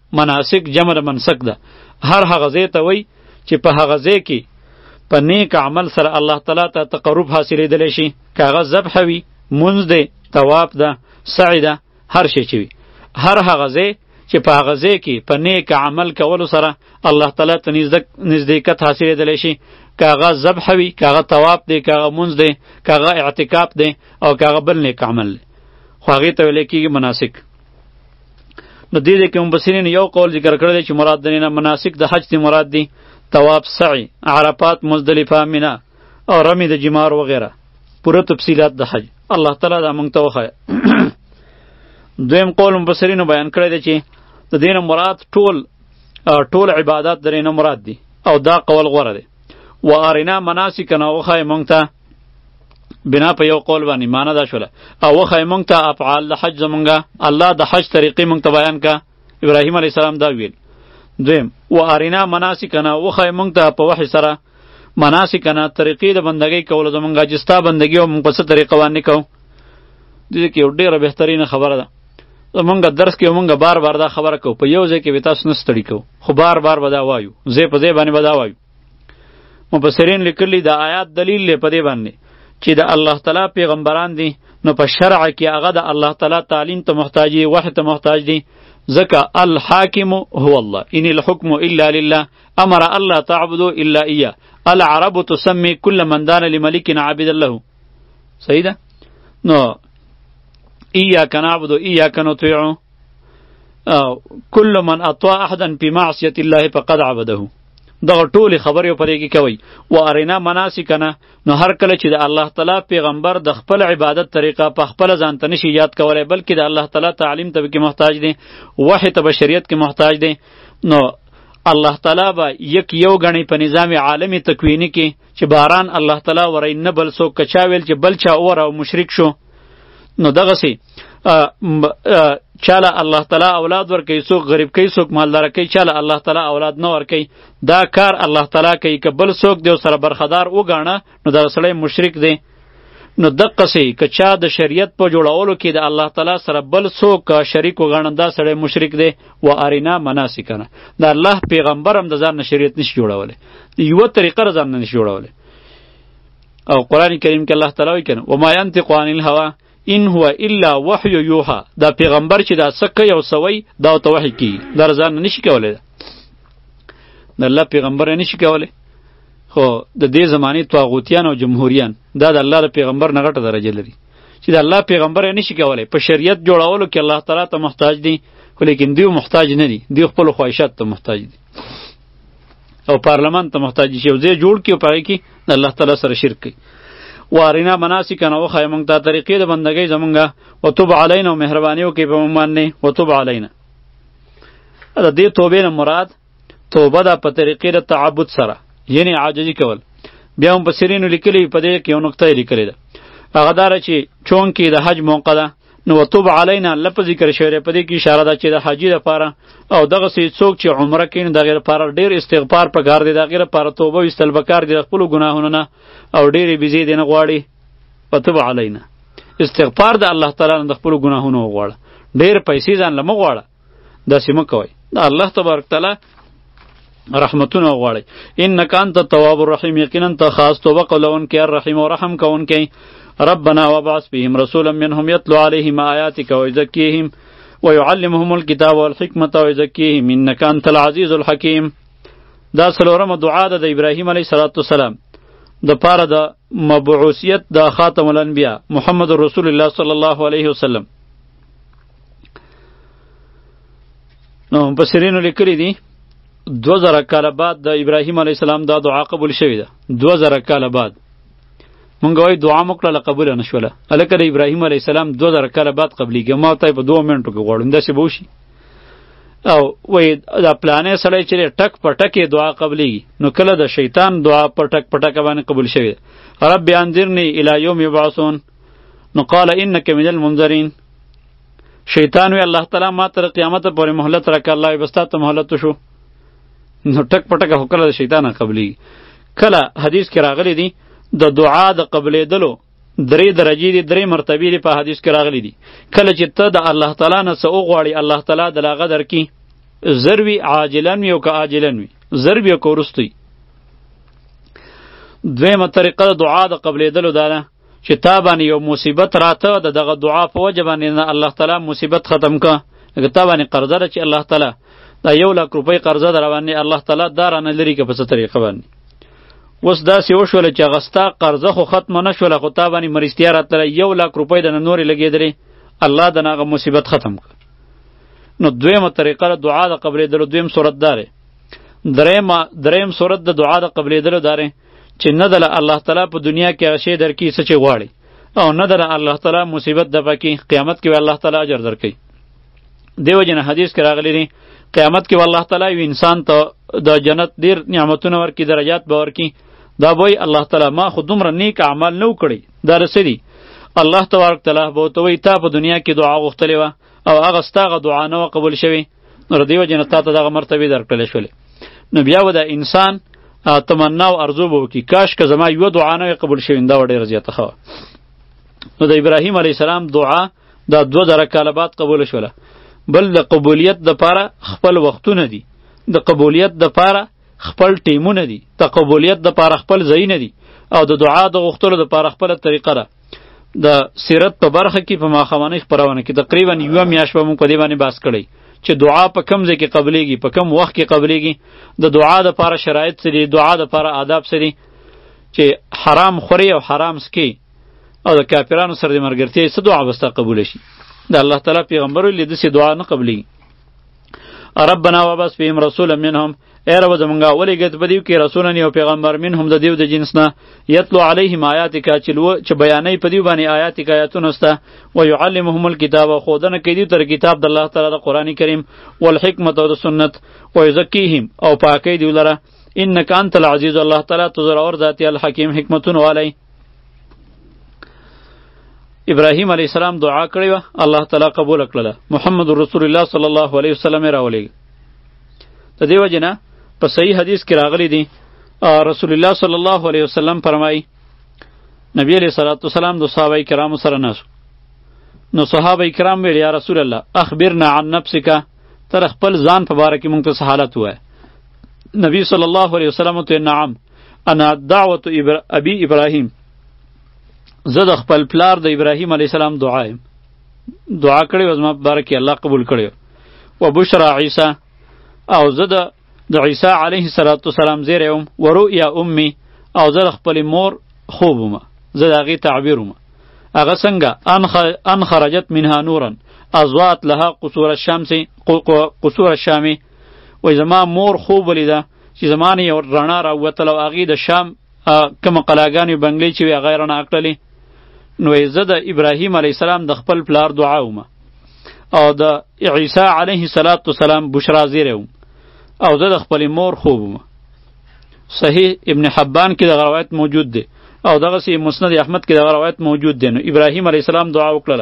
A: مناسک جمع د منسک ده. هر هغه ځای ته وایي چې په هغه ځای کې په نیک عمل سره الله تعالی ته تقرب حاصلېدلی شي، که هغه ذبح وي، مونځ دی، طواف ده، سعی ده، هر شی چې وي. هر هغه ځای چې په هغه ځای کې په نیک عمل کولو سره الله تعالی ته نزدېکت حاصلېدلی شي، که هغه ذبح وي، که هغه طواف دی، که هغه مونځ دی، که هغه اعتکاف دی، او که هغه بل نیک عمل دی، خو هغې ته ویلی کېږي مناسک. نو دې دې کې مفسرین یو قول ذکر کړی دی چې مراد د نه مناسک د حج دی مراد دی طواف، سعی، عرفات، مزدلفه، مینا او رمی د جمار وغیره، پوره تفصیلات د حج الله تعالی دا موږ ته وښایه. دویم قول مفسرینو بیان کړی دی چې د دې نه مراد ټول ټول عبادات درې نه مراد دي، او دا قول غوره دی. و ارینا مناسکنا وښایه موږ ته بنا په یو قول باندې معنا دا شوله، او وښایه موږ ته افعال د حج زمونږه، الله د حج طریقې موږ ته بیان کا. ابراهیم علیه السلام دا ویل. دویم و ارینا مناسکنا وښایه موږ ته په وحی سره مناسکنا طریقې د بندګۍ کولو زمونږه، چې ستا بندګي او موږ په څه طریقه باندې کوو. دې کې یو ډېره بهترینه خبره ده. زمونږ درس کې مونږ بار بار دا خبره کوو، په یو ځای کې به تاسو نه ستړي کوو، خو بار بار به دا وایو، ځای په ځای باندې به دا وایو. مفسرین لیکلي دا آیات دلیل دی په دې باندې چې د الله تعالی پیغمبران دي، نو په شرع کې هغه د الله تعالی تعلیم ته محتاج دي، وحی ته محتاج دي. ځکه الحاکم هو الله ان الحکم الا لله امر الله تعبدوا الا اياه العرب تسمي كل من دان لملك عابدا له. صحیح ده؟ نو ایاک نعبد و ایاک نطیع، کل من اطاع احدا فی معصیة الله فقد عبده. دغه ټولې خبرې پرې کې کوي. و ارینا مناسکنا، نو هر کله چې د الله تعالی پیغمبر د خپل عبادت طریقه په خپل ځان ته نشي یاد کولی، بلکې د الله تعالی تعلیم ته کې محتاج دی، وحی ته بشریت کې محتاج دی، نو الله تعالی به یک یو غنی په نظام عالمی تکوینی کې چې باران الله تعالی ورای نه بل څوک کچا ویل چې بل چا اور او مشرک شو. نو دغه سي چاله الله تعالی اولاد ورکوي، څوک غریب کوي، څوک مالدار کوي، چاله الله تعالی اولاد نه ورکوي. دا کار الله تعالی کوي، که بل څوک دی سره برخدار وګاڼه نو دا سړی مشرک دی. نو دقه سي که چا د شریعت په جوړولو کې د الله تعالی سره بل څوک شریک وګاڼه دا سړی مشرک دی. و ارینا مناسکنا، دا الله پیغمبر هم د ځان نه شریعت نشي جوړولی، یوه طریقه ځان نه نشي جوړولی. او قرآن کریم کې الله تعالی وایي کنه وما ينطق عن الهوى ان هو الا وحی یوحى، دا پیغمبر چې دا سکه یو سوی دا ته وحی کی، دا ځان نشي کولای، د الله پیغمبر نشي کولای. خو د دې زمانه طاغوتیان او جمهوریان دا د الله پیغمبر نه غټه درجه لري چې د الله پیغمبر نشي کولای. په شریعت جوړولو کې الله تعالی ته محتاج دي، خو لیکن دیو محتاج نه دي، دیو خپل خواهشات ته محتاج دي، او پارلمان ته محتاج شي، او ځای جوړ کړي او پای کې د الله تعالی سره شرک کوي. وارینا مناسکنا وخای مونږ ته طریقې د بندګۍ زمونږه، وتوب علینا، مهرباني وکړي په موږ باندې، وتوب علینا. دا دې توبې نه مراد توبه ده په طریقې د تعبد سره، یعنی عاجزي کول. بیا هم مفسرینو لیکلي په دې کې یو نقطه یې لیکلې ده، هغه دا چې چون کې د حج موقع ده، نو وتوب علینا لفظ ذکر شوی دی، په دې کې اشاره ده چې د حاجي لپاره او دغسې څوک چې عمره کوي نو د هغې لپاره ډېر استغفار پکار دی، د هغې لپاره توبه ویستل پکار دی د خپلو ګناهونو نه، او ډېرې بیزې دې نه غواړي. وتوب علینا استغفار د الله تعالی نه د خپلو ګناهونو وغواړه، ډېر پیسې ځان له مه غواړه، داسې مه کوئ، د الله تبارک تعالی رحمتونه وغواړئ. انک انت التواب الرحیم، یقینا ته خاص توبه قبلونکی الرحیم او رحم کوونکی. ربنا وابعث بهم رسولا منهم يتلو عليهم آياتك ويزكيهم ويعلمهم الكتاب والحكمة ويزكيهم إنك أنت العزيز الحكيم. دا څلورمه دعا ده د ابراهیم علیه السلام د پاره د مبعوثیت د خاتم الانبیاء محمد رسول الله صلی الله علیه وسلم. نو مفسرینو لیکلي دي دو زره کاله بعد د ابراهیم علیه السلام دا دعا قبول شوې ده. دو زره کاله بعد مونږ وایو دعا مو کړله قبوله نه شوله، هلکه د ابراهیم علیه السلام دو زره کاله بعد قبلیږي. ما ورته په دوه منټو کې غواړم داسې به وشي. او وایي دا پلانې سړی چې ټک په ټک یې دعا قبلیږي، نو کله د شیطان دعا په ټک په ټکه باندې قبول شوې ده. رب انذرني الی یوم یبعثون، نو قال انک من المنذرین. شیطان وی الله تعالی ما تر قیامت پورې مهلت راکړه، الله وی بس تا ته مهلت شو. نو ټک په ټکه خو کله د شیطان قبلیږي. کله حدیث کې راغلی دی د دعا د قبلېدلو درې درجې دي، درې مرتبې دي په حدیث کې راغلی دي. کله چې ته د الله تعالی نه څه وغواړې الله تعالی د هغه درکړي، زر وي عاجلن وي او که عاجلن وي، زر وي او که وروسته وي. دویمه طریقه د دعا د قبلېدلو دا ده چې تا باندې یو مصیبت راته د دغه دعا په وجه باندې نه الله تعالی مصیبت ختم که. لکه تا باندې قرضه ده چې الله تعالی دا یو لاک روپۍ قرضه ده راباندې الله تعالی دا رانه لرې که په څه طریقه باندې. اوس داسې وشوله چې هغه ستا قرضه خو ختمه نه شوله، خو تا باندې مرستیا راتله، یو لاک روپۍ دنه نورې لګېدلې، الله دنه هغه مصیبت ختم که. نو دویمه طریقه د دعا د قبلېدلو دویم صورت دا دی. درېیمه درېیم صورت د دعا د قبلېدلو دا دی چې نه دله الله تعالی په دنیا کې هغه شی درکړي څه چې غواړي، او نه دله الله تعالی مصیبت دفع کړي، قیامت کې به الله تعالی اجر درکوي. دې وجې نه حدیث کې راغلی دی قیامت کې به الله تعالی یو انسان ته د جنت ډېر نعمتونه ورکړي، درجات به ورکړي. دا به وایي الله تعالی ما خو دومره نیک اعمال نه و کړی، دا رسه دي. الله تبارک تعالی به ورته وایي تا په دنیا کې دعا غوښتلې وه او هغه ستا هغه دعا نه وه قبول شوې، نو د دې وجې نه تا ته دغه مرتبې درکړلې شولې. نو بیا به د انسان تمنا او ارزو به وکړي کاش که زما یوه دعا نه وي قبول شوې، دا به ډېره زیاته ښه وه. نو د ابراهیم علیه السلام دعا دا دوه زره کاله بعد قبوله شوله. بل د قبولیت دپاره خپل وختونه دي، د قبولیت دپاره خپل ټیمونه دي، د قبولیت دپاره خپل ځایونه دي، او د دعا د غوښتلو دپاره خپله طریقه ده. د سیرت په برخه کې په ماښامنۍ خپرونه کې تقریبا یوه میاشت به مونږ په دې باندې بحث کړی چې دعا په کم ځای کې قبلیږي، په کم وخت کې قبلیږي، د دعا دپاره شرایط څه دي، دعا دپاره آداب څه دي، چې حرام خوري او حرام سکي او د کافرانو سره د ملګرتیا څه دعا به ستا قبوله شي. د الله تعالی پیغمبر ویلي داسې دعا نه قبلیږي. ربنا وبعث فیهم رسولا منهم، ای رب زمونږه ولېږه په دیو کې رسولا یو پیغمبر منهم د دیو د جنس نه، یتلو علیهم آیاتک چې بیانوي په دیو باندې آیاتک آیاتونه سته، ویعلمهم الکتاب ښودنه کوي دیو ته کتاب د الله تعالی د قرآن کریم، والحکمت او د سنت، ویزکیهم او پاکوي دیو لره، انک انت العزیز، الله تعالی تو زړور ذات الحکیم حکمتونه والی. ابراهیم علیه السلام دعا کړې وه، الله تعالی قبول کړله. محمد رسول الله صلی الله علیه وسلم یې راولېږه. د دې وجې نه په صحیح حدیث کې راغلی دی رسول الله صلی الله علیه وسلم فرمایي نبی علیه صلوات وسلام د صحابه کرامو سره ناست، نو صحابه کرام ویل یا رسول الله اخبرنا عن نفسک، تر خپل ځان په باره کې مونږ ته څه حالت ووایه. نبی صلی الله علیه وسلم ته نعم انا دعوت ابي ابراهیم، زه د خپل پلار د ابراهیم علیه السلام دعا یم، دعا کړې وه زما په باره کې الله قبول کړې وه. و بشرا عیسی، او زه د د عیسی علیه السلام زیری وم. و رؤیا امي، او زه د خپلې مور خوب ومه، زه د هغې تعبیر ومه. هغه څنګه ان خرجت منها نورا اضوات لها قصور الشمس قصور الشامي، وایي زما مور خوب ولیده چې زما نه یو رڼا راووتله او هغې د شام کومه قلاګانې بنګلې چې وې هغه یې رڼا کړلې. نو زه د ابراهیم علیه السلام د خپل پلار دعا ومه، او د عیسی علیه السلام بشرا زیری وم، او زه د خپلې مور خوب ومه. صحیح ابن حبان کې دغه روایت موجود دی، او دغسې مسند احمد کې دغه روایت موجود دی. نو ابراهیم علیه السلام دعا وکړله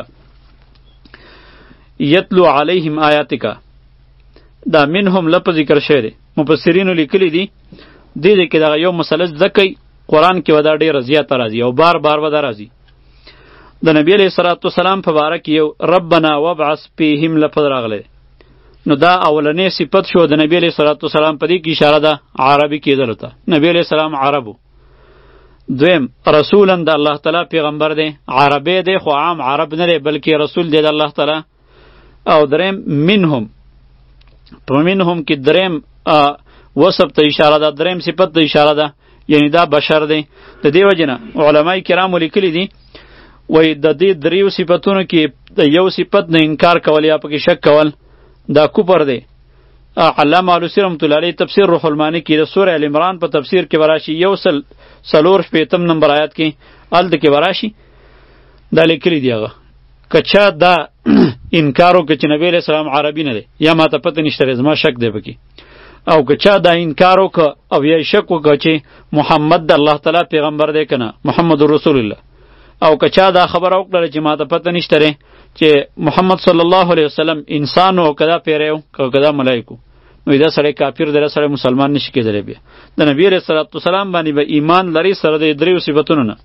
A: یتلو علیهم آیاتک، دا منهم لفظ ذکر شوی دی، مفسرینو لیکلی دي دې دې کې دغه یو مسله زده کوي، قرآن کې به دا ډېره زیاته راځي او بار بار به دا راځي. د نبی علیه صلات وسلام په باره کې یو ربنا وابعث فیهم لفظ راغلی، نو دا اولنې صفت شو د نبی علیه صلات وسلام، په دې کې اشاره ده عربي کېدلو ته، نبی علیه السلام عربو. دویم رسولا د الله تعالی پیغمبر دی، عربی دی خو عام عرب نه دی بلکې رسول دی د الله تعالی. او دریم منهم، په منهم کې دریم وصف ته اشاره ده، دریم صفت ته اشاره ده، یعنی دا بشر دی. د دې وجې نه علمای کرامو لیکلي دي وایي د دې دریو صفتونو کې د یو صفت نه انکار کول یا پکې شک کول دا کفر دی. علامه علوسی رحمت الله علیه تفسیر روح المانی کې د سوره ال عمران په تفسیر کې وراشي یو سل څلور شپېتم نمبر آیات کې هلته کې وراشي دا لیکلي دي. هغه که چا دا انکار وکړي چې نبی علیه السلام عربي نه دی یا ماته پته نشته زما شک دی پکې، او که چا دا انکار وکړه او یا شک وکړه چې محمد د الله تعالی پیغمبر دی که نه محمد رسول الله، او که چا دا خبره وکړه چې ماته پته نشته چې محمد صلی الله علیه وسلم انسان او کدا پیری او کدا ملائکه، نو دا سړی کافر دی، سړی مسلمان نشي کېدلی. بیا د نبی علیه الصلاة والسلام باندې به ایمان لري سره د دریو صفتونو نه.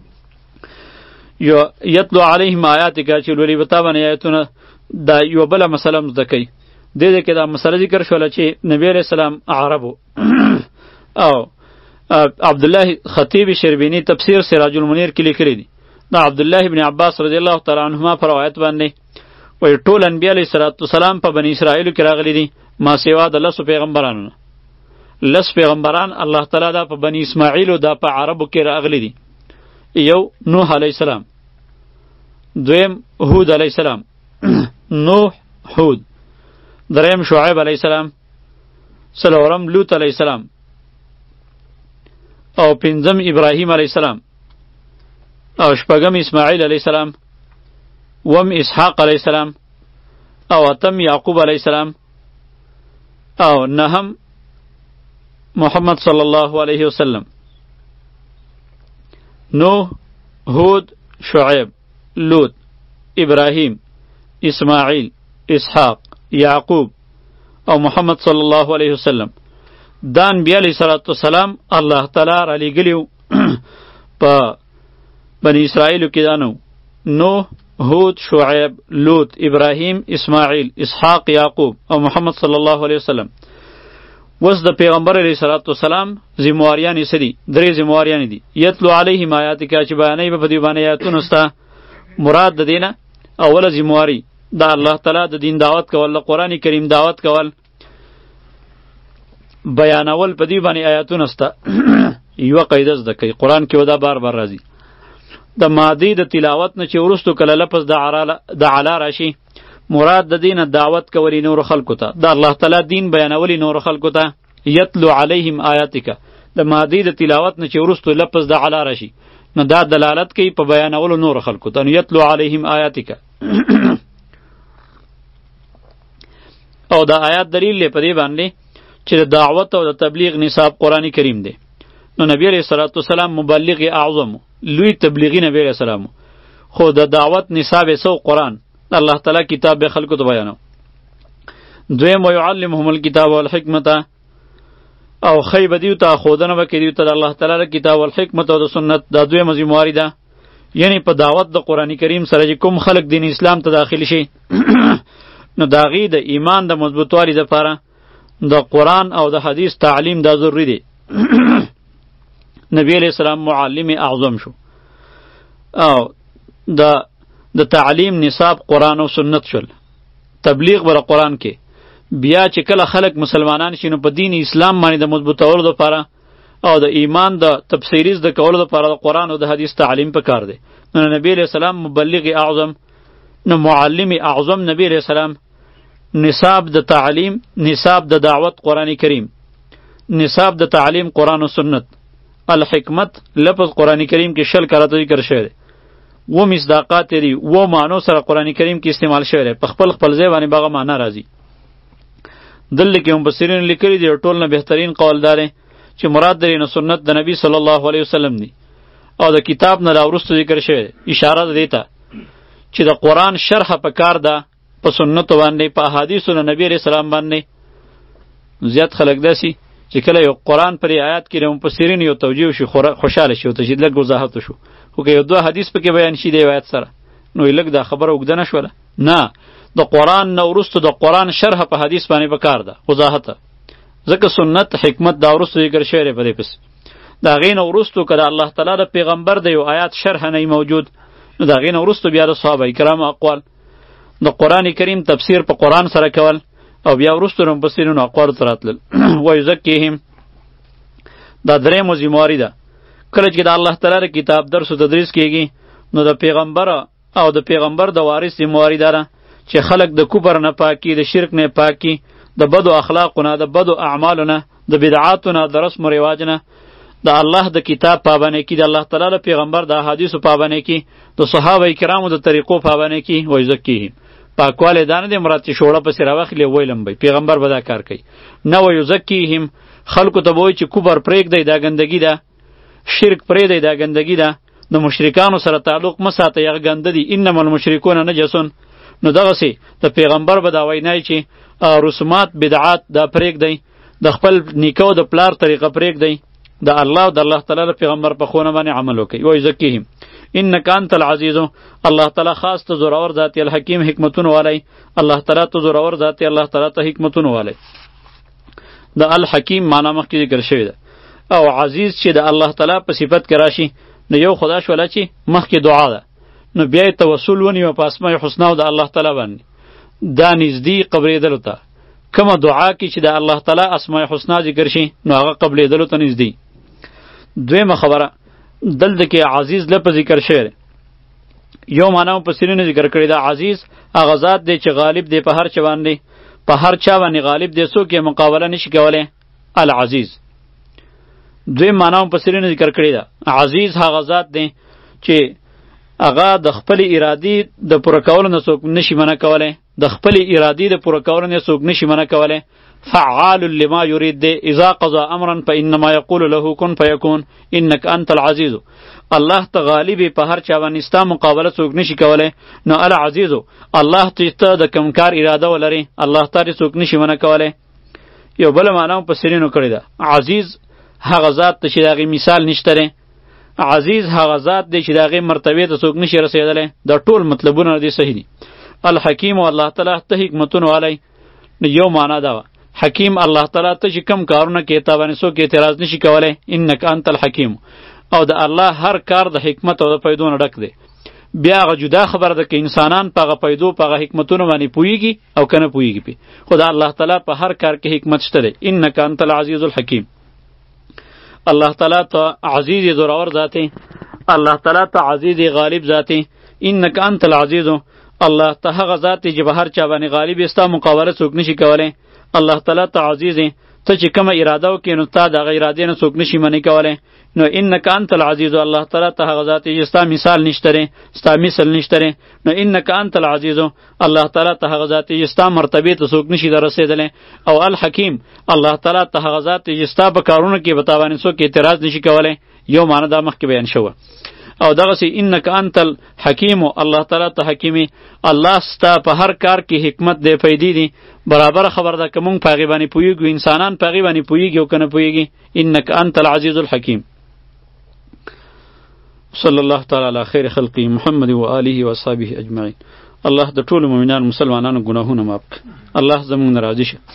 A: یو یتلو علیهم آیاتک چې لولي به تا باندې آیتونه، دا یوه بله مسله هم زده کوي. دې دې کې دا مسله ذکر شوله چې نبی علیہ السلام عربو او عبد الله خطیب شربینی تفسیر سراج المنیر کې لیکلی دی دا عبد الله ابن عباس رضی الله تعالی عنهما پر روایت باندې وایي ټول انبیاء علیه السلام په بنی اسرائیل کې راغلي دي ما سوا د لسو پیغمبرانو لس پیغمبران الله تعالی دا په بنی اسماعیل او دا په عربو کې راغلي دي یو نوح علیه السلام دویم هود علیه السلام نوح هود دریم شعیب علیه السلام څلورم لوط علیه السلام او پنځم ابراهیم علیه السلام او شپږم اسماعیل علیه السلام وم اسحاق علیه السلام او اتم یعقوب علیه السلام او نهم محمد صلی الله علیه وسلم نوح هود شعیب لوط ابراهیم اسماعیل اسحاق یعقوب او محمد صلی الله علیه وسلم دا انبیاء علیه السلام الله تعالی را لیږلیو په بنی اسرائیلو کې دا نو نوح هود شعیب لوط ابراهیم اسماعیل اسحاق یعقوب او محمد صلی الله علیه وسلم وس د پیغمبر علیه السلام ذمواریان یې څه دي درې ذمواریان دي یتلو علیهم آیاتک چې بیانوي به په دې باندې آیاتونه ستا مراد د دې نه اوله ذمواري دا الله تعالی د دین دعوت کول د قرآن کریم دعوت کول بیانول په دې باندې آیاتونه ستا یوه قاعده زده کوي قرآن کې ودا بار بار راځي د مادی د تلاوت نه چې وروستو کله لفظ د علا راشي مراد د دین دعوت کولی نور خلکو ته د الله تعالی دین بیانولی نور خلکو ته یتلو علیهم آیاتک د مادی د تلاوت نه چې وروستو لفظ د علا راشي نو دا دلالت کوي په بیانولو نور خلکو ته یتلو علیهم آیاتک او دا آیات دلیل دی په دې باندې چې د دعوت او د تبلیغ نصاب قرآن کریم دی نو نبی علیہ الصلوۃ والسلام مبلغ اعظم لوی تبلیغی نبی علیہ السلام خو د دعوت نصاب سو قرآن الله تعالی کتاب به خلکو ته بیانو دویم ويعلمهم الكتاب والحکمت او خی بدیو ته خودنه وکړي ته الله تعالی کتاب والحکمت او د سنت دا دویم ذمہواری ده یعنی په دعوت د قرآن کریم سره کوم خلق دین اسلام ته داخل شي نو داغي د ایمان د مضبوطوالي لپاره د قرآن او د حدیث تعلیم دا ضروری دی نبی علیہ السلام معلم اعظم شو او د د تعلیم نصاب قرآن او سنت شول تبلیغ بر قرآن کې بیا چې کله خلق مسلمانان شي نو په دین اسلام باندې د مضبوطولو لپاره او د ایمان د تفسیری د کولو لپاره د قرآن او د حدیث تعلیم پکار دی نو نبی علیہ السلام مبلغ اعظم نو معلم اعظم نبی علیہ السلام نصاب د تعلیم نصاب د دعوت قرآن کریم نصاب د تعلیم قرآن و سنت الحکمت لفظ قرآن کریم کې شل کراته ذکر شوی دی و مصداقات دی و معنو سره قرآن کریم کې استعمال شوی دی په خپل خپل ځای باندې باغه معنا راځي دلته کې مفسرین لیکلي دي ټول نه بهترین قول دار چې مراد دی نو سنت د نبی صلی الله علیه وسلم دی او د کتاب نه راوړستو ذکر شوی دی اشاره ده ته چې د قرآن شرح په کار ده په سنت باندې په احادیثو نه نبی علیہ السلام باندې زیات خلک داسي چې کله یو قرآن پر آیات کې مفسرین یو توجیه شي خوشاله شي او تجدید لږ وضاحت شو خو که یو دوه حدیث پکې بیان شي د آیات سره نو لږ دا خبره اوږده نه شوله نه د قرآن نه وروسته د قرآن شرح په حدیث باندې په کار ده وضاحت ځکه سنت حکمت دا وروسته ذکر شوی په دې پس د هغې نه وروستو که د الله تعالی د پیغمبر د یو آیات شرح نه موجود نو د هغې نه وروستو بیا د صحابه کرامو اقوال د قرآن کریم تفسیر په قرآن سره کول او بیا وروسته نو مفسرینو اقوالو ته راتلل ویزکیهم دا درېیمه ذمهواري ده کله چې د الله تعالی کتاب درس و تدریس کیږي نو د پیغمبر او د پیغمبر د وارث ذمهواري ده چې خلق د کفر نه پاکي د شرک نه پاکي د بدو اخلاقو نه د بدو اعمالو نه د بدعاتو نه د رسم و رواج نه د الله د کتاب پابندي کی د الله تعالی پیغمبر د احادیثو پابندي کی د صحابه کرامو د طریقو پابندي کی ویزکیهم پاکواله دانه د مراد چې شوړه پسې راوخلې ویلم به پیغمبر به دا کار کوي نه ویزکیهم خلکو ته وایي چې کفر پرېږدئ دا ګندګي ده شرک پرېږدئ دا ګندګي ده د مشرکانو سره تعلق مه ساتئ هغه ګنده دي انما المشرکون نجسون نو دغسې د پیغمبر به دا وینای چې رسومات بدعات دا پرېږدئ د خپل نیکه او د پلار طریقه پرېږدئ د الله او د الله تعالی پیغمبر په ښوونه باندې عمل وکړئ ویزکیهم انک انت العزیز الله تعالی خاص ته زورور ذات الحکیم حکمتونه والی الله تعالی ته زورور ذات الله تعالی ته حکمتونه والی د الحکیم معنا مخکې ذکر شوی ده او عزیز چې د الله تعالی په صفت کې راشي نو یو خدا شولا چې مخکې دعا ده نو بیا توسل ونیو په اسماء الحسنا او د الله تعالی باندې دا نږدې قبرېدلو ته کومه دعا کې چې د الله تعالی اسماء الحسنا ذکر شي نو هغه قبلېدلو ته نږدې. دویمه خبره دلته کې عزیز لفظ ذکر شوی یو معنا مفسرینو ذکر کړی دا عزیز هغه ذات دی چې غالب دی په هر چا باندې په هر چا باندې غالب دی څوک یې مقابله نشي کولی العزیز. دویم معنا مفسرینو ذکر کړی دا عزیز هغه ذات دی چې هغه د خپل ارادي د پوره کولو نه څوک نشي منع کولی د خپل ارادي د پوره کولو نه څوک نشي منع کولی فعال لما يريد دی اذا قضى امرا فانما يقول له كن فيكون انك انت العزيز الله ته غالب په هر چا باندې ستا مقابله څوک نشي کولی نو العزیز الله ته د کوم کار اراده ولري الله تعالی څوک نشي منع کولی. یو بل معنا مفسرینو کړی ده عزیز هغه ذات ته چې د هغې مثال نشته عزیز هغه ذات دی چې د هغې مرتبې ته څوک نشي رسېدلی دا ټول مطلبونه دې صحیح دي. الحکیم و الله تعالی ته حکمتونه والی نو یو معنا دا وه حکیم الله تعالی ته چې کم کارونه کې تا باندې څوک اعتراض نشي کولی انک انت الحکیم او د الله هر کار د حکمت او د پیدو نه ډک دی. بیا هغه جدا خبره ده که انسانان په هغه پیدو په هغه حکمتونو باندې پوهیږي او که نه پوهیږي پې خو د الله تعالی په هر کار کې حکمت شته دی. انک انت العزیز الحکیم الله تعالی ته عزیز زورور ذاتی الله تعالی ته عزیز غالب ذاتی انک انت العزیز الله ته هغه ذات چې په هر چا باندې غالب ستا مقابله څوک نشي کولی الله تعالی ته عزیز ته چې کومه اراده وکړې نو تا د هغه ارادې نه څوک نشي منع کولی نو انک انت العزیز الله تعالی ته هغه ذات چې ستا مثال نشته دی ستا مثل نشته دی نو انک انت العزیز الله تعالی ته هغه ذات چې ستا مرتبې ته څوک نشي رسېدلی او الحکیم الله تعالی ته هغه ذات چې ستا په کارونو کې به تا باندې څوک اعتراض نشي کولی. یو معنی دا مخکې بیان شوه او دغسې انک انت الحکیم الله تعالی ته حکیمي الله ستا په هر کار کې حکمت دی پیدې دي برابر خبر ده که مونږ په هغې باندې پوهېږو انسانان په هغې باندې پوهېږي او که نه پوهېږي انک انت العزیز الحکیم. صلی الله تعالی علی خیر خلقی محمد و آله و اصحابه اجمعین. الله د ټولو مؤمنانو مسلمانانو ګناهونه معاف کړي الله زموږ نه راضي شه.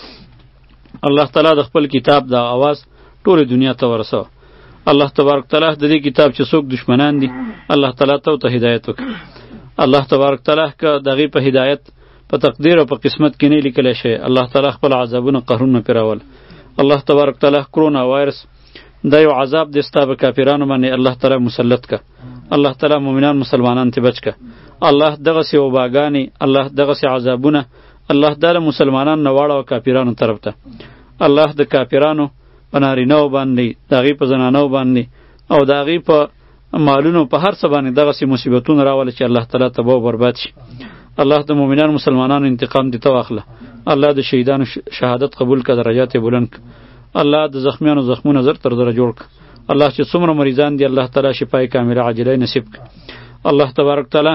A: الله تعالی د خپل کتاب د اواز ټولې دنیا ته ورسوه. الله تبارک تعالی د دې کتاب چې څوک دشمنان دي الله تعالی ته ته هدایت وکړي. الله تبارک تعالی که د هغې په هدایت په تقدیر او په قسمت کې نه لیکلی شی الله تعالی خپل عذابونه قهرونه پرې راول. الله تبارک تعالی کرونا وایرس دا یو عذاب دی ستا په کافرانو باندې الله تعالی مسلط که الله تعالی مؤمنان مسلمانان ته بچ که الله دغسې وباګانې الله دغسې عذابونه الله دا له مسلمانان نه واړه او کافرانو طرف ته الله د کافرانو په نارینهو باندې د هغې په زنانو باندې او د هغې په مالونو په هر څه باندې دغسې مصیبتونه راوله چې الله تعالی تباه و برباد شي. الله د مؤمنان مسلمانانو انتقام دې ته واخله. الله د شهیدانو شهادت قبول که درجات یې بلند که. الله د زخمیانو زخمونه زر تر زره جوړ که. الله چې څومره مریضان دي الله تعالی شفای کامله عاجله نصیب که. الله تبارک تعالی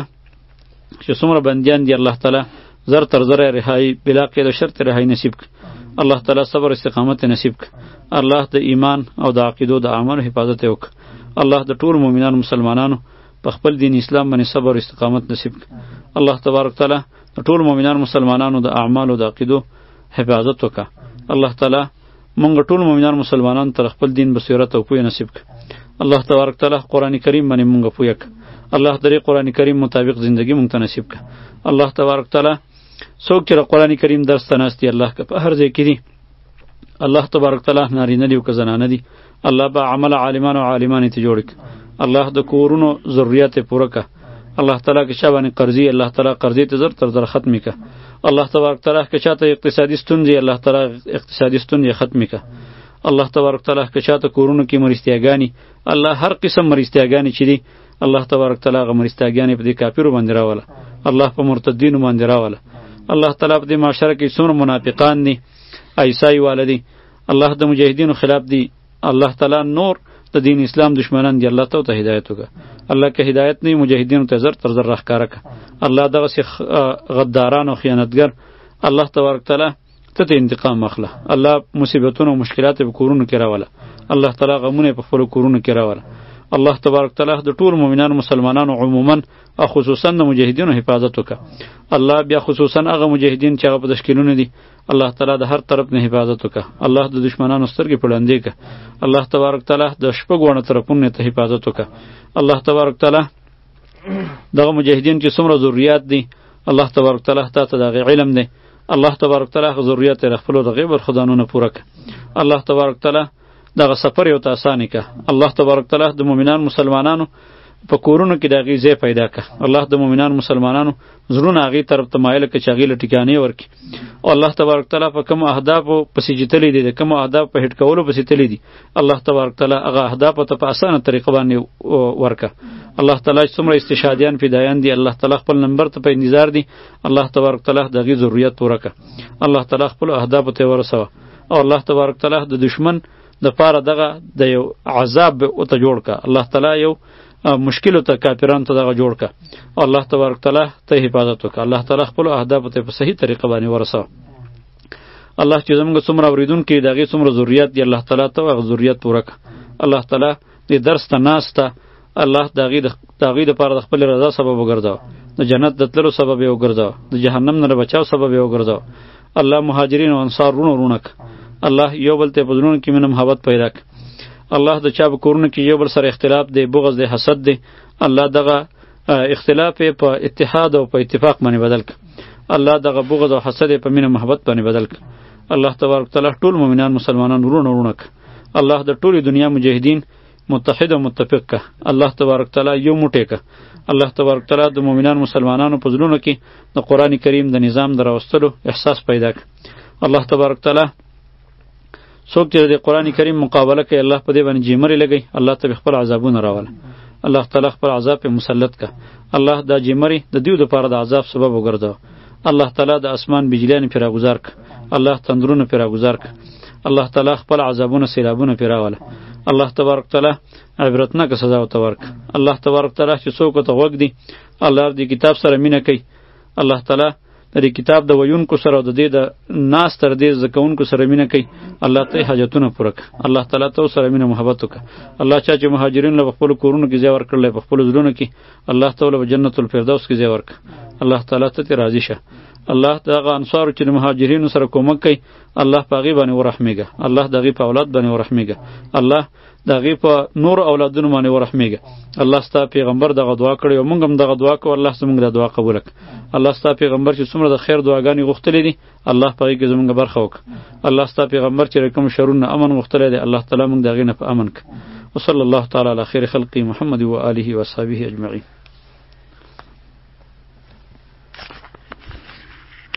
A: چې څومره بندیان دي الله تعالی زر تر زره رهایی بلا قید و شرط رهایی نصیب که. الله تعالی صبر استقامت نصیب که. الله د ایمان او د عقیدو د اعمالو حفاظت یې وکړه. الله د ټولو مؤمنانو مسلمانانو په خپل دین اسلام باندې صبر او استقامت نصیب کړي. الله تبارک تعالی د ټولو مؤمنانو مسلمانانو د اعمالو د عقیدو حفاظت وکړه. الله تعالی مونږ ټول مؤمنان مسلمانانو ته خپل دین بصیرت او پوهه نصیب کړي. الله تبارک تعالی قرآن کریم باندې مونږ پوهه کړه. الله درې قرآن کریم مطابق زندگی مونږ ته نصیب کړه. الله تبارک تعالی څوک چې قرآن کریم درس ته ناست دي الله که په هر ځای کې دي الله تبارک تعالی نارینه دي او که زنانه دي الله با عمل عالمان او عالمانې ته جوړ کړي. الله د کورونو ضرورت پوره کړه. الله تعالی که چا باندې قرضې الله تعالی قرضې ته زر تر زر ختمې کړه. الله تبارک تعالی که چاته اقتصادي ستونزې الله تعالی اقتصادي ستونزې ختمې کړه. الله تبارک تعالی که چاته کورونو کې مرستیاګانې الله هر قسم مرستیاګانې چې دي الله تبارک تعالی هغه مرستیاګانې په دې کافرو باندې راوله. الله په مرتدینو باندې راوله. الله تعالی په دې معاشره کې څومره منافقان دي عیسائی والدي الله د مجاهدینو خلاف دي الله تعالی نور د دین اسلام دشمنان دی الله ته هدایت وکړه. الله که هدایت نه مجاهدینو ته زر تر زر راښکاره کړه. الله دغه سي غداران او خیانتګر الله تبارک تعالی ته انتقام اخله. الله مصیبتونو او مشکلات په کورونو کې راوله. الله تعالی غمونه په خپل کورونو کې راوله. الله تبارک تعالی د ټول مؤمنانو مسلمانانو عموما او خصوصا د مجاهدینو حفاظت وکړه. الله بیا خصوصا هغه مجاهدین چې هغه په تشکیلونه دي الله تعالی د هر طرف نه حفاظت وکړه. الله د دشمنانو سترګې په ړندې کړه. الله تبارک تعالی د شپږو وړو طرفونو ته حفاظت وکړه. الله تبارک تعالی دغه مجاهدین چې څومره ضرورت دي الله تبارک تعالی ته ته دغه علم دی. الله تبارک تعالی غو ضرورت یې خپل د غیب خدانونو پوره کړه. الله تبارک تعالی دغه سفر یو تاسانه کړه. الله تبارک تعالی د مؤمنان مسلمانانو په کورونو کې دغه ځای پیدا کړه. الله د مؤمنان مسلمانانو زړونه هغه طرف ته مایل کړي چې هغه لټکانې ورکړي. او الله تبارک تعالی په کوم اهداف پسې جتلې دي د کوم اهداف په هټ کولو پسې تلې دي الله تبارک تعالی هغه اهداف ته په اسانه طریقه باندې ورکړه. الله تعالی څومره استشهادیان فدایان دي الله تعالی خپل نمبر ته په انتظار دي الله تبارک تعالی دغه ضرورت ورکړه. الله تعالی خپل اهداف ته ورسوه. او الله تبارک تعالی د دشمن د پاره دغه د یو عذاب او ته جوړ کا. الله تعالی یو مشکل ته کافرانو ته دغه جوړ کا. الله تبارک تعالی ته حفاظت وکړه. الله تعالی خپل اهداف ته په صحیح طریقه باندې ورسوه. الله چې زموږ څومره اوریدونکي دغه څومره ضرورت دی الله تعالی ته هغه ضرورت ورکړه. الله تعالی دې درس ته ناسته الله دغه دغه لپاره د خپل رضا سبب وګرځاو. د جنت د تللو سبب یې وګرځاو. د جهنم نه بچاو سبب یې وګرځاو. الله مهاجرین او انصار رونو رونک الله یو بل ته په زړونو کې مینه محبت پیدا کړه. الله د چا په کورونو کې یو بل سره اختلاف دی بغض دی حسد دی الله دغه اختلاف په اتحاد او په اتفاق باندې بدل کړه. الله دغه بغض او حسد په مینه محبت باندې بدل کړه. الله تبارک تعالی ټول مؤمنان مسلمانان ورونه ورونه کړه. الله د ټولې دنیا مجاهدین متحد او متفق کړه. الله تبارک تعالی یو موټی کړه. الله تبارک تعالی د مؤمنان مسلمانانو په زړونو کې د قرآن کریم د نظام دراوستلو احساس پیدا کړه. الله تبارک تعالی څوک چې د قرآن کریم مقابله کوي الله په دې باندې جیمرې لګي الله ته خپل عذابونه راوله. الله تعالی خپل عذاب په مسلط کا. الله دا جیمرې د دیو د پاره د عذاب سبب وګرځاو. الله تعالی د اسمان بجلیان پیرا گزار ک. الله تندرونه پیرا گزار ک. الله تعالی خپل عذابونه سیلابونه پیرا واله. الله تبارک تعالی عبرتناک سزا او تورک. الله تبارک تعالی چې څوک ته وګ دی الله دې کتاب سره مینه کوي. الله تعالی د کتاب د ویونکو سره د دې د ناس تر دې زکونکو سره مینه کوي. الله ته حاجتونه پوره کړه. الله تعالی ته سره مینه محبت وکړه. الله چا چې مهاجرین له خپل کورونو کې ځای ورکړل په خپل زړونو کې الله تعالی په جنت الفردوس کې ځای ورکړه. الله تعالی ته راضي شه. الله دغه انصار چې د مهاجرینو سره کومک کوي الله پاغي باندې ورحمېږه. الله دغه په اولاد باندې ورحمېږه. الله دغه په نور اولادونو باندې ورحمېږه. الله ستا پیغمبر دغه دعا کړی او موږ هم دغه دعا کوو الله زموږ د دعا قبول کړي. الله ستا پیغمبر چې څومره د خیر دعاګانې غوښتلې دي الله پاغي کې زموږ برخه وکړه. الله ستا پیغمبر چې کوم شرونه امن غوښتلې دي الله تعالی موږ دغه نه په امن کړه. وصلی الله تعالی علی خیر خلقی محمد و آله و صحبه اجمعین.